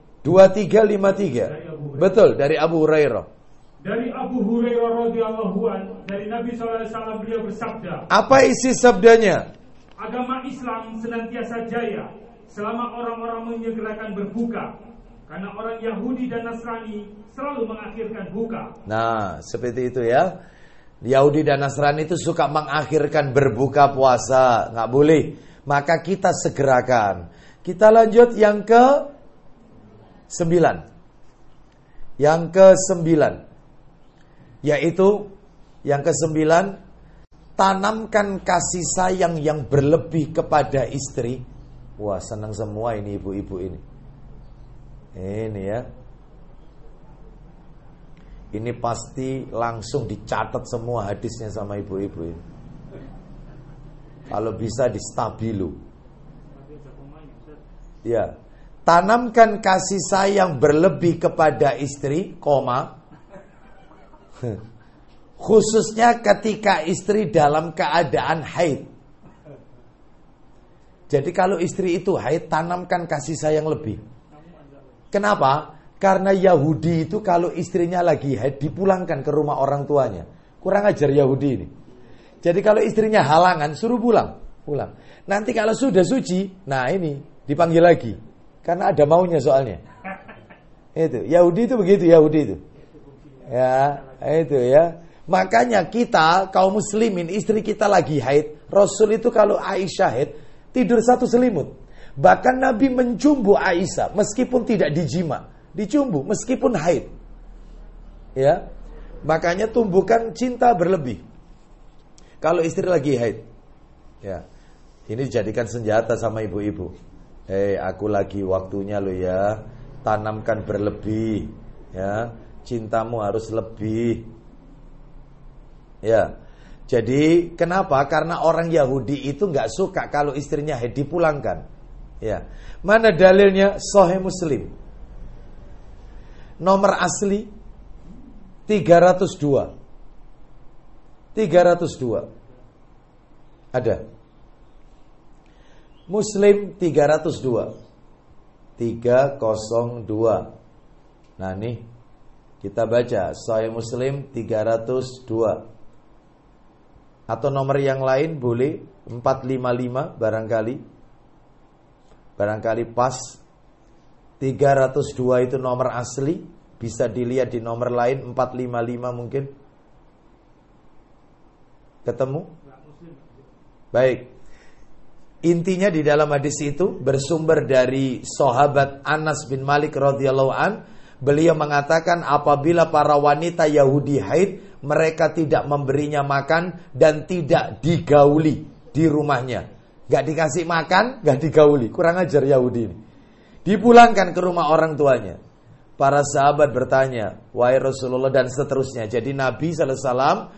2353. Betul, dari Abu Hurairah. Dari Abu Hurairah radhiyallahu anhu, dari Nabi sallallahu alaihi wasallam, beliau bersabda. Apa isi sabdanya? Agama Islam senantiasa jaya selama orang-orang menyegerakan berbuka, karena orang Yahudi dan Nasrani selalu mengakhirkan buka. Nah, seperti itu ya. Yahudi dan Nasrani itu suka mengakhirkan berbuka puasa, nggak boleh. Maka kita segerakan. Kita lanjut yang ke-9. Yang ke-9. Yaitu yang ke-9, tanamkan kasih sayang yang berlebih kepada istri. Wah, senang semua ini ibu-ibu ini. Ini ya. Ini pasti langsung dicatat semua hadisnya sama ibu-ibu ini. Kalau bisa di stabilo. Ya. Tanamkan kasih sayang berlebih kepada istri, khususnya ketika istri dalam keadaan haid. Jadi kalau istri itu haid, tanamkan kasih sayang lebih. Kenapa? Karena Yahudi itu kalau istrinya lagi haid dipulangkan ke rumah orang tuanya. Kurang ajar Yahudi ini. Jadi kalau istrinya halangan suruh pulang. Nanti kalau sudah suci, nah ini dipanggil lagi. Karena ada maunya soalnya. Itu Yahudi itu begitu, Yahudi itu. Ya, itu ya. Makanya kita kaum muslimin, istri kita lagi haid, Rasul itu kalau Aisyah haid tidur satu selimut. Bahkan Nabi mencumbu Aisyah meskipun tidak dijima, dicumbu meskipun haid. Ya. Makanya tumbuhkan cinta berlebih kalau istri lagi haid. Ya. Ini dijadikan senjata sama ibu-ibu. Aku lagi waktunya lo ya. Tanamkan berlebih, ya. Cintamu harus lebih. Ya. Jadi kenapa? Karena orang Yahudi itu nggak suka kalau istrinya haid dipulangkan. Ya. Mana dalilnya? Sahih Muslim. Nomor asli 302. 302. Ada. Muslim 302. 302. Nah nih kita baca Sahih Muslim 302. Atau nomor yang lain boleh 455 barangkali pas. 302 itu nomor asli. Bisa dilihat di nomor lain 455 mungkin. Ketemu? Baik. Intinya di dalam hadis itu bersumber dari sahabat Anas bin Malik radhiyallahu an, Beliau mengatakan apabila para wanita Yahudi haid, mereka tidak memberinya makan dan tidak digauli di rumahnya. Gak dikasih makan, gak digauli. Kurang ajar Yahudi ini. Dipulangkan ke rumah orang tuanya. Para sahabat bertanya, wahai Rasulullah, dan seterusnya. Jadi Nabi SAW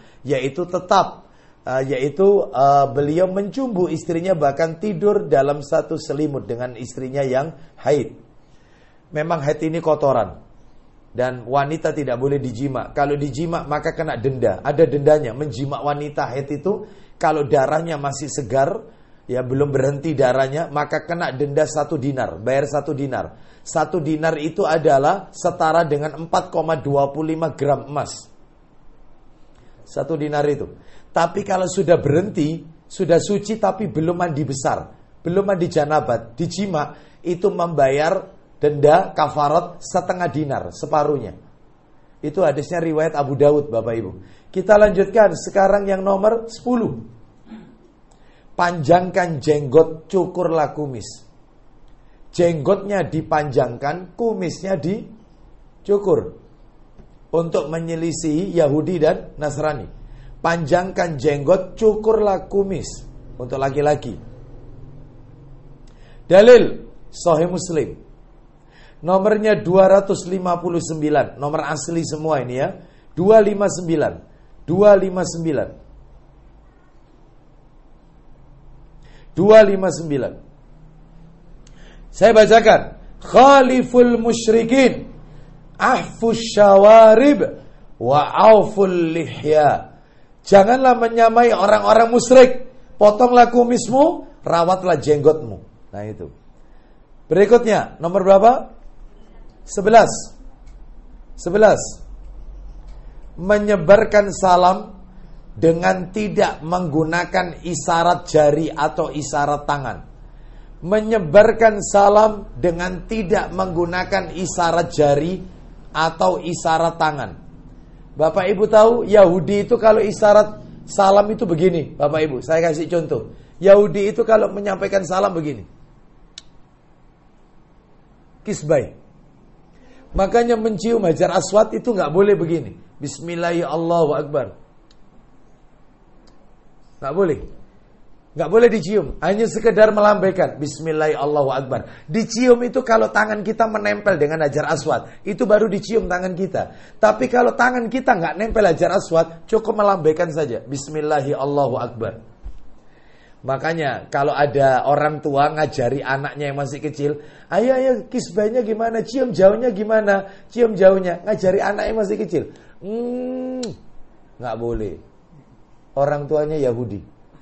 beliau mencumbu istrinya, bahkan tidur dalam satu selimut dengan istrinya yang haid. Memang haid ini kotoran. Dan wanita tidak boleh dijima. Kalau dijima maka kena denda. Ada dendanya. Menjima wanita haid itu, kalau darahnya masih segar, ya belum berhenti darahnya, maka kena denda 1 dinar. Bayar 1 dinar. 1 dinar itu adalah setara dengan 4,25 gram emas. 1 dinar itu. Tapi kalau sudah berhenti, sudah suci tapi belum mandi besar, belum mandi janabat, dijima, itu membayar denda kafarat 1/2 dinar, separuhnya. Itu hadisnya riwayat Abu Dawud, Bapak Ibu. Kita lanjutkan sekarang yang nomor 10. Panjangkan jenggot, cukurlah kumis. Jenggotnya dipanjangkan, kumisnya dicukur. Untuk menyelisihi Yahudi dan Nasrani. Panjangkan jenggot, cukurlah kumis. Untuk laki-laki. Dalil Sahih Muslim. Nomornya 259. Nomor asli semua ini ya. 259. 259. Saya bacakan. Khaliful musyrikin, ahfus syawarib, wa auful lihya. Janganlah menyamai orang-orang musyrik. Potonglah kumismu, rawatlah jenggotmu. Nah itu. Berikutnya, nomor berapa? 11. Menyebarkan salam dengan tidak menggunakan isyarat jari atau isyarat tangan. Menyebarkan salam dengan tidak menggunakan isyarat jari atau isyarat tangan. Bapak Ibu tahu Yahudi itu kalau isyarat salam itu begini. Bapak Ibu, saya kasih contoh. Yahudi itu kalau menyampaikan salam begini. Kisbai. Makanya mencium Hajar Aswad itu gak boleh begini. Bismillahirrahmanirrahim. Gak boleh. Gak boleh dicium. Hanya sekedar melambaikan Bismillahirrahmanirrahim. Dicium itu kalau tangan kita menempel dengan Hajar Aswad. Itu baru dicium tangan kita. Tapi kalau tangan kita gak nempel Hajar Aswad, cukup melambaikan saja Bismillahirrahmanirrahim. Makanya kalau ada orang tua ngajari anaknya yang masih kecil, ayo kisbahnya gimana, cium jauhnya gimana, cium jauhnya, ngajari anak yang masih kecil. Nggak boleh. Orang tuanya Yahudi,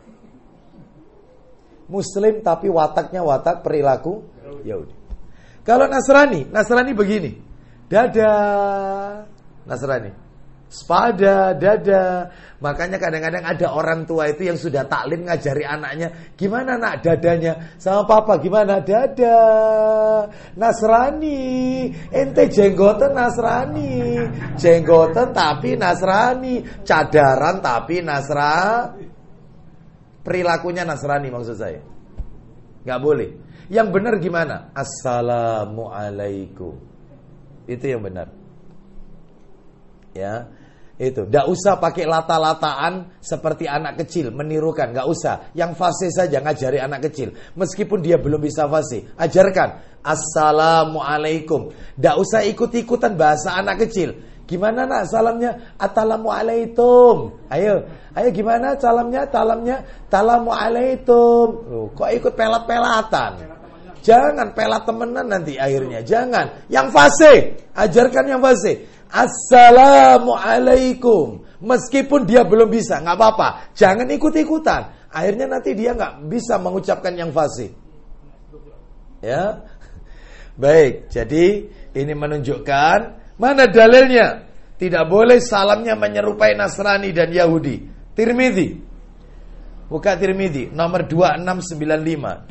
Muslim tapi wataknya watak perilaku Yahudi. Kalau Nasrani begini, dadah, Nasrani, sepada, dada. Makanya kadang-kadang ada orang tua itu yang sudah taklim ngajari anaknya, gimana nak dadanya sama papa, gimana dada. Nasrani, ente jenggotan Nasrani, jenggotan tapi Nasrani, cadaran tapi Nasrani, perilakunya Nasrani maksud saya. Gak boleh. Yang benar gimana? Assalamualaikum. Itu yang benar. Ya, itu. Nggak usah pakai lata-lataan seperti anak kecil, menirukan. Nggak usah. Yang fase saja ngajari anak kecil. Meskipun dia belum bisa fase, ajarkan. Assalamualaikum. Nggak usah ikut-ikutan bahasa anak kecil. Gimana nak salamnya? Assalamualaikum. Ayo gimana salamnya? Assalamualaikum. Loh, kok ikut pelat-pelatan? Jangan pelat temenan nanti akhirnya. Jangan. Yang fase, ajarkan yang fase. Assalamualaikum. Meskipun dia belum bisa, gak apa-apa. Jangan ikut-ikutan. Akhirnya nanti dia gak bisa mengucapkan yang fasih. Ya. Baik, jadi ini menunjukkan mana dalilnya. Tidak boleh salamnya menyerupai Nasrani dan Yahudi. Tirmidzi. Buka Tirmidzi nomor 2695.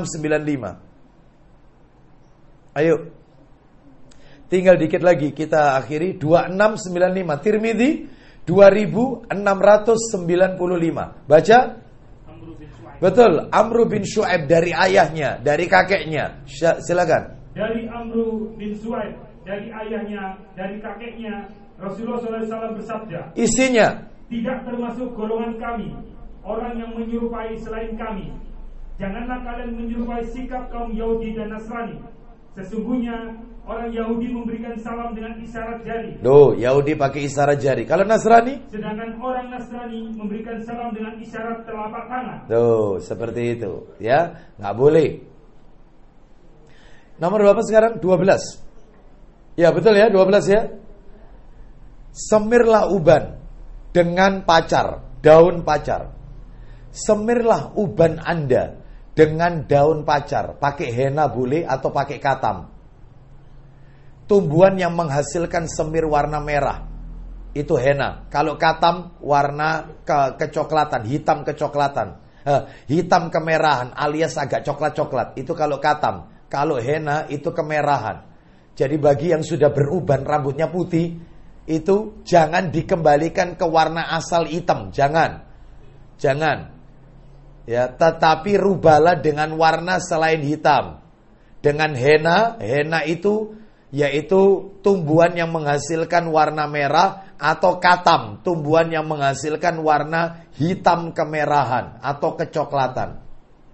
2695. Ayo. Tinggal dikit lagi kita akhiri 2695. Tirmidzi 2695. Baca? Betul, Amru bin Syu'aib dari ayahnya, dari kakeknya. Silakan. Dari Amru bin Syu'aib dari ayahnya, dari kakeknya. Rasulullah SAW bersabda, isinya, tidak termasuk golongan kami orang yang menyerupai selain kami. Janganlah kalian menyerupai sikap kaum Yahudi dan Nasrani. Sesungguhnya orang Yahudi memberikan salam dengan isyarat jari. Yahudi pakai isyarat jari. Kalau Nasrani? Sedangkan orang Nasrani memberikan salam dengan isyarat telapak tangan. Seperti itu. Ya, nggak boleh. Nomor berapa sekarang? 12. Ya, betul ya, 12 ya. Semirlah uban dengan pacar, daun pacar. Semirlah uban Anda dengan daun pacar. Pakai henna boleh atau pakai katam. Tumbuhan yang menghasilkan semir warna merah, itu henna. Kalau katam warna kecoklatan, hitam kecoklatan, hitam kemerahan alias agak coklat-coklat. Itu kalau katam. Kalau henna itu kemerahan. Jadi bagi yang sudah beruban rambutnya putih, itu jangan dikembalikan ke warna asal hitam, jangan. Ya, tetapi rubahlah dengan warna selain hitam. Dengan henna itu yaitu tumbuhan yang menghasilkan warna merah, atau katam, tumbuhan yang menghasilkan warna hitam kemerahan atau kecoklatan.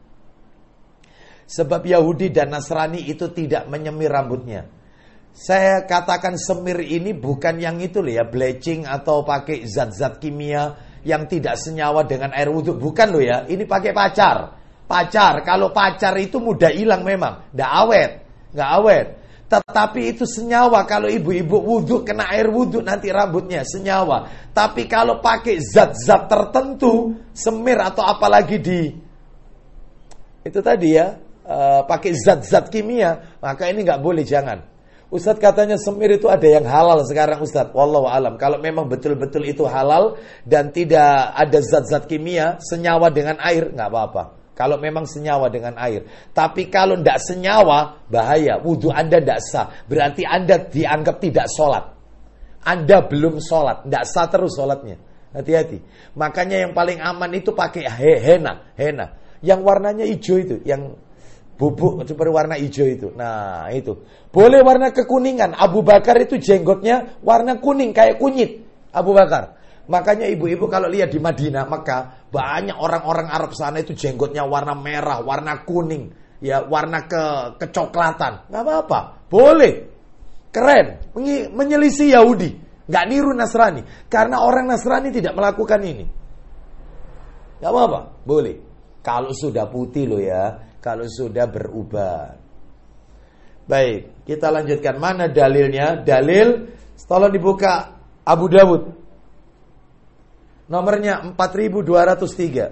Sebab Yahudi dan Nasrani itu tidak menyemir rambutnya. Saya katakan semir ini bukan yang itu loh ya, bleaching atau pakai zat-zat kimia yang tidak senyawa dengan air wudhu. Bukan loh ya, ini pakai pacar. Kalau pacar itu mudah hilang memang, nggak awet. Tetapi itu senyawa. Kalau ibu-ibu wudhu kena air wudhu nanti rambutnya senyawa. Tapi kalau pakai zat-zat tertentu, semir atau apalagi itu tadi ya, pakai zat-zat kimia, maka ini nggak boleh, jangan. Ustadz katanya semir itu ada yang halal sekarang Ustadz. Wallahu alam. Kalau memang betul-betul itu halal dan tidak ada zat-zat kimia, senyawa dengan air, nggak apa-apa. Kalau memang senyawa dengan air. Tapi kalau tidak senyawa, bahaya. Wudhu Anda tidak sah. Berarti Anda dianggap tidak sholat. Anda belum sholat. Tidak sah terus sholatnya. Hati-hati. Makanya yang paling aman itu pakai henna. Yang warnanya hijau itu. Yang bubuk seperti warna hijau itu. Nah itu. Boleh warna kekuningan. Abu Bakar itu jenggotnya warna kuning kayak kunyit. Abu Bakar. Makanya ibu-ibu kalau lihat di Madinah, Mekah, banyak orang-orang Arab sana itu jenggotnya warna merah, warna kuning, ya warna kecoklatan. Nggak apa-apa. Boleh. Keren. Menyelisih Yahudi. Nggak niru Nasrani. Karena orang Nasrani tidak melakukan ini. Nggak apa-apa. Boleh. Kalau sudah putih loh ya. Kalau sudah berubah. Baik, kita lanjutkan. Mana dalilnya? Dalil, tolong dibuka Abu Dawud. Nomornya 4203.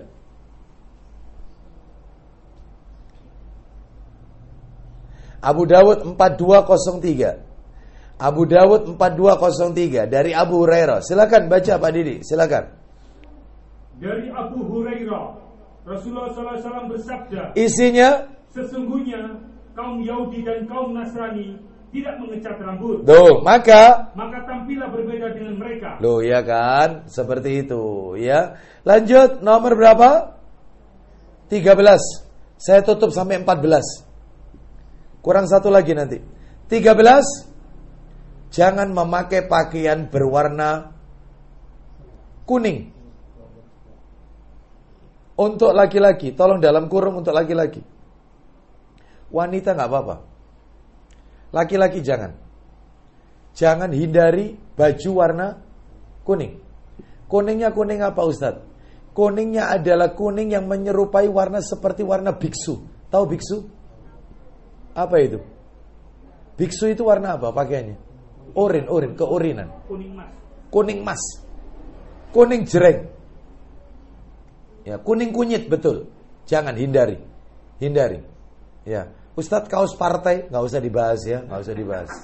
Abu Dawud 4203. Abu Dawud 4203 dari Abu Hurairah. Silakan baca Pak Didi, silakan. Dari Abu Hurairah, Rasulullah SAW bersabda, isinya, sesungguhnya kaum Yahudi dan kaum Nasrani tidak mengecat rambut. Maka tampillah berbeda dengan mereka. Ya kan? Seperti itu, ya. Lanjut, nomor berapa? 13. Saya tutup sampai 14. Kurang satu lagi nanti. 13. Jangan memakai pakaian berwarna kuning. Untuk laki-laki, tolong dalam kurung untuk laki-laki. Wanita nggak apa-apa. Laki-laki jangan. Jangan hindari baju warna kuning. Kuningnya kuning apa Ustadz? Kuningnya adalah kuning yang menyerupai warna seperti warna biksu. Tahu biksu? Apa itu? Biksu itu warna apa pakaiannya? Orin, keurinan. Kuning mas. Kuning jereng. Ya, kuning kunyit betul. Jangan hindari. Ya, Ustadz kaos partai nggak usah dibahas ya, nggak usah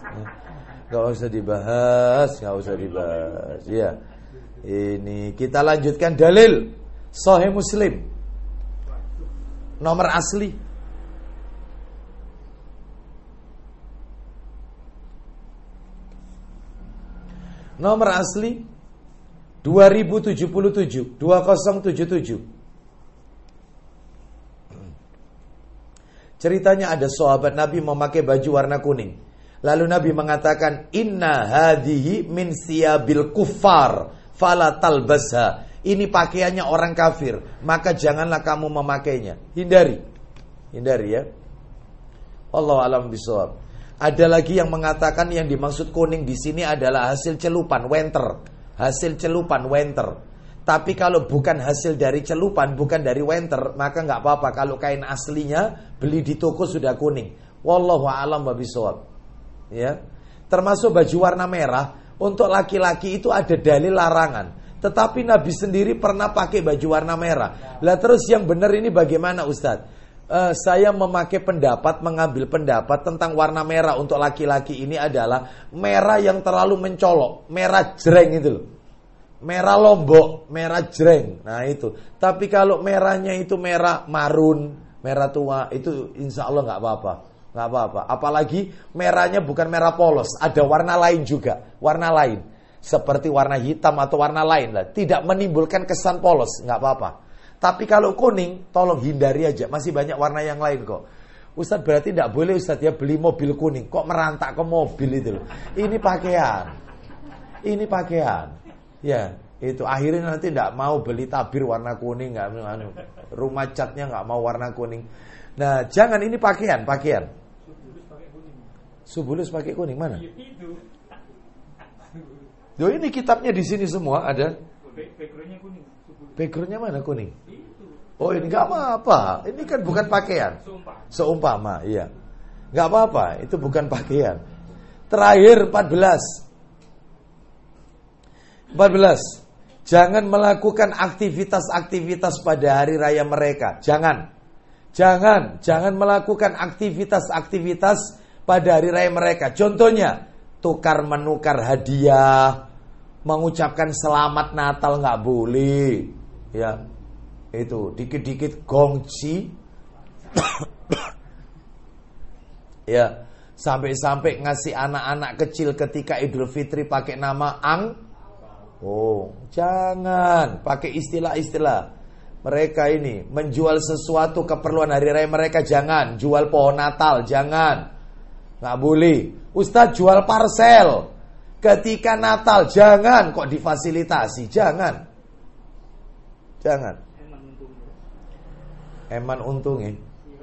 dibahas. Ya, ini kita lanjutkan dalil Sahih Muslim. Nomor asli. Nomor asli 2077. Ceritanya ada sahabat Nabi memakai baju warna kuning. Lalu Nabi mengatakan, inna hadhihi min siyabil kuffar fala talbasha. Ini pakaiannya orang kafir, maka janganlah kamu memakainya. Hindari ya. Wallahu a'lam bishawab. Ada lagi yang mengatakan yang dimaksud kuning di sini adalah hasil celupan wenter. Hasil celupan wenter. Tapi kalau bukan hasil dari celupan, bukan dari wenter, maka nggak apa-apa. Kalau kain aslinya beli di toko sudah kuning. Wallahu a'lam bishawab. Ya, termasuk baju warna merah untuk laki-laki itu ada dalil larangan. Tetapi Nabi sendiri pernah pakai baju warna merah. Lah terus yang benar ini bagaimana Ustadz? Saya mengambil pendapat tentang warna merah untuk laki-laki ini adalah merah yang terlalu mencolok, merah jreng itu loh. Merah lombok, merah jreng. Nah itu. Tapi kalau merahnya itu merah marun, merah tua, itu insya Allah nggak apa-apa. Nggak apa-apa. Apalagi merahnya bukan merah polos, ada warna lain juga, warna lain seperti warna hitam atau warna lain lah, tidak menimbulkan kesan polos, nggak apa-apa. Tapi kalau kuning, tolong hindari aja, masih banyak warna yang lain kok. Ustadz berarti tidak boleh Ustadz ya beli mobil kuning, kok merantak ke mobil itu loh. Ini pakaian, ya itu akhirnya nanti tidak mau beli tabir warna kuning, nggak, rumah catnya nggak mau warna kuning. Nah jangan, ini pakaian. Subulus pakai kuning mana? Loh ini kitabnya di sini semua ada. Backgroundnya kuning. Backgroundnya mana kuning? Oh ini nggak apa-apa. Ini kan bukan pakaian. Seumpama, iya. Nggak apa-apa. Itu bukan pakaian. Terakhir 14. Jangan melakukan aktivitas-aktivitas pada hari raya mereka. Jangan melakukan aktivitas-aktivitas pada hari raya mereka. Contohnya tukar menukar hadiah, mengucapkan selamat Natal nggak boleh. Ya, itu dikit-dikit gongsi. Ya, sampai-sampai ngasih anak-anak kecil ketika Idul Fitri pakai nama Oh, jangan pakai istilah-istilah. Mereka ini menjual sesuatu keperluan hari raya mereka, jangan. Jual pohon Natal, jangan. Nggak boleh. Ustadz jual parcel ketika Natal, jangan. Kok difasilitasi, jangan. Eman untungnya.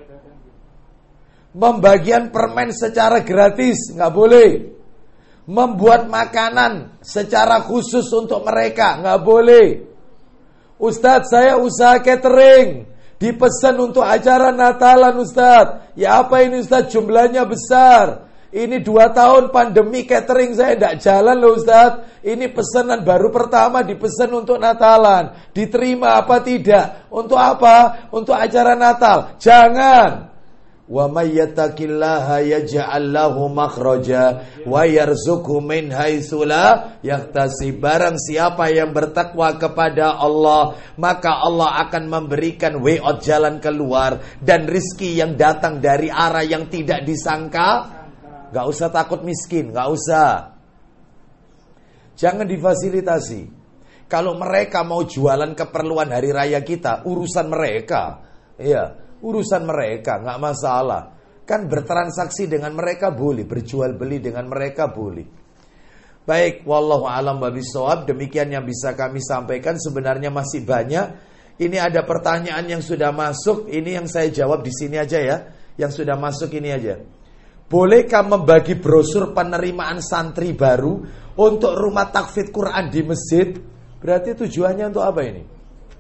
Membagian permen secara gratis, nggak boleh. Membuat makanan secara khusus untuk mereka, nggak boleh. Ustadz saya usaha catering, dipesan untuk acara Natalan Ustadz. Ya apa ini Ustadz, jumlahnya besar. Ini 2 tahun pandemi catering saya tidak jalan loh Ustadz. Ini pesanan baru pertama dipesan untuk Natalan. Diterima apa tidak? Untuk apa? Untuk acara Natal. Jangan. Wa may yattaqillaha yaj'al lahu makhraja wa yarzuqhu min haitsu la yahtasib. Barang siapa yang bertakwa kepada Allah, maka Allah akan memberikan way out, jalan keluar, dan rizki yang datang dari arah yang tidak disangka. Gak usah takut miskin, gak usah. Jangan difasilitasi. Kalau mereka mau jualan keperluan hari raya kita, urusan mereka. Iya, urusan mereka, gak masalah. Kan bertransaksi dengan mereka boleh, berjual beli dengan mereka boleh. Baik, wallahu a'lam bishawab. Demikian yang bisa kami sampaikan. Sebenarnya masih banyak. Ini ada pertanyaan yang sudah masuk. Ini yang saya jawab di sini aja ya. Yang sudah masuk ini aja. Bolehkah membagi brosur penerimaan santri baru untuk rumah tahfidz Quran di masjid? Berarti tujuannya untuk apa ini?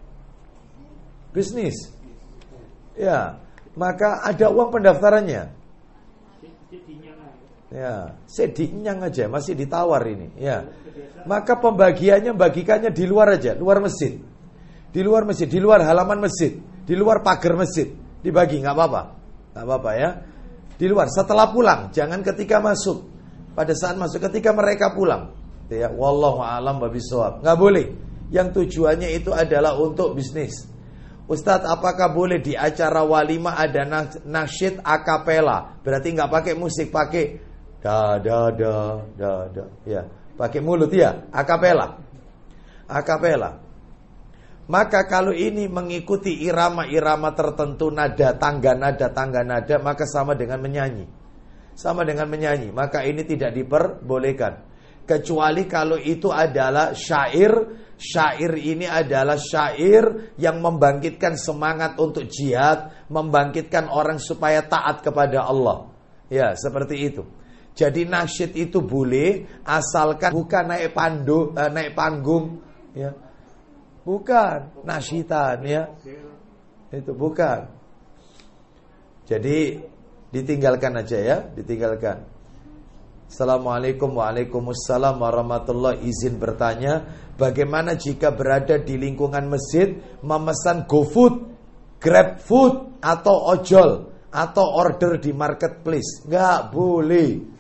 Bisnis. Ya, maka ada uang pendaftarannya. Ya, sedinyang aja, masih ditawar ini. Ya, maka pembagiannya bagikannya di luar aja, luar masjid, di luar masjid, di luar halaman masjid, di luar pagar masjid, dibagi, nggak apa-apa ya. Di luar setelah pulang, jangan ketika masuk. Pada saat masuk, ketika mereka pulang. Ya, wallahu a'lam bishawab. Nggak boleh. Yang tujuannya itu adalah untuk bisnis. Ustadz, apakah boleh di acara walimah ada nasyid akapela? Berarti nggak pakai musik, pakai da. Ya, pakai mulut ya, akapela. Maka kalau ini mengikuti irama-irama tertentu, nada tangga nada, maka sama dengan menyanyi. sama dengan menyanyi. Maka ini tidak diperbolehkan. Kecuali kalau itu adalah syair. Syair ini adalah syair yang membangkitkan semangat untuk jihad, membangkitkan orang supaya taat kepada Allah. Ya, seperti itu. Jadi nasyid itu boleh asalkan bukan naik panggung, ya. Bukan nasyidan, ya. Itu bukan. Jadi ditinggalkan aja ya, ditinggalkan. Assalamualaikum waalaikumsalam warahmatullahi. Izin bertanya, bagaimana jika berada di lingkungan masjid memesan GoFood, GrabFood atau ojol atau order di marketplace? Nggak boleh.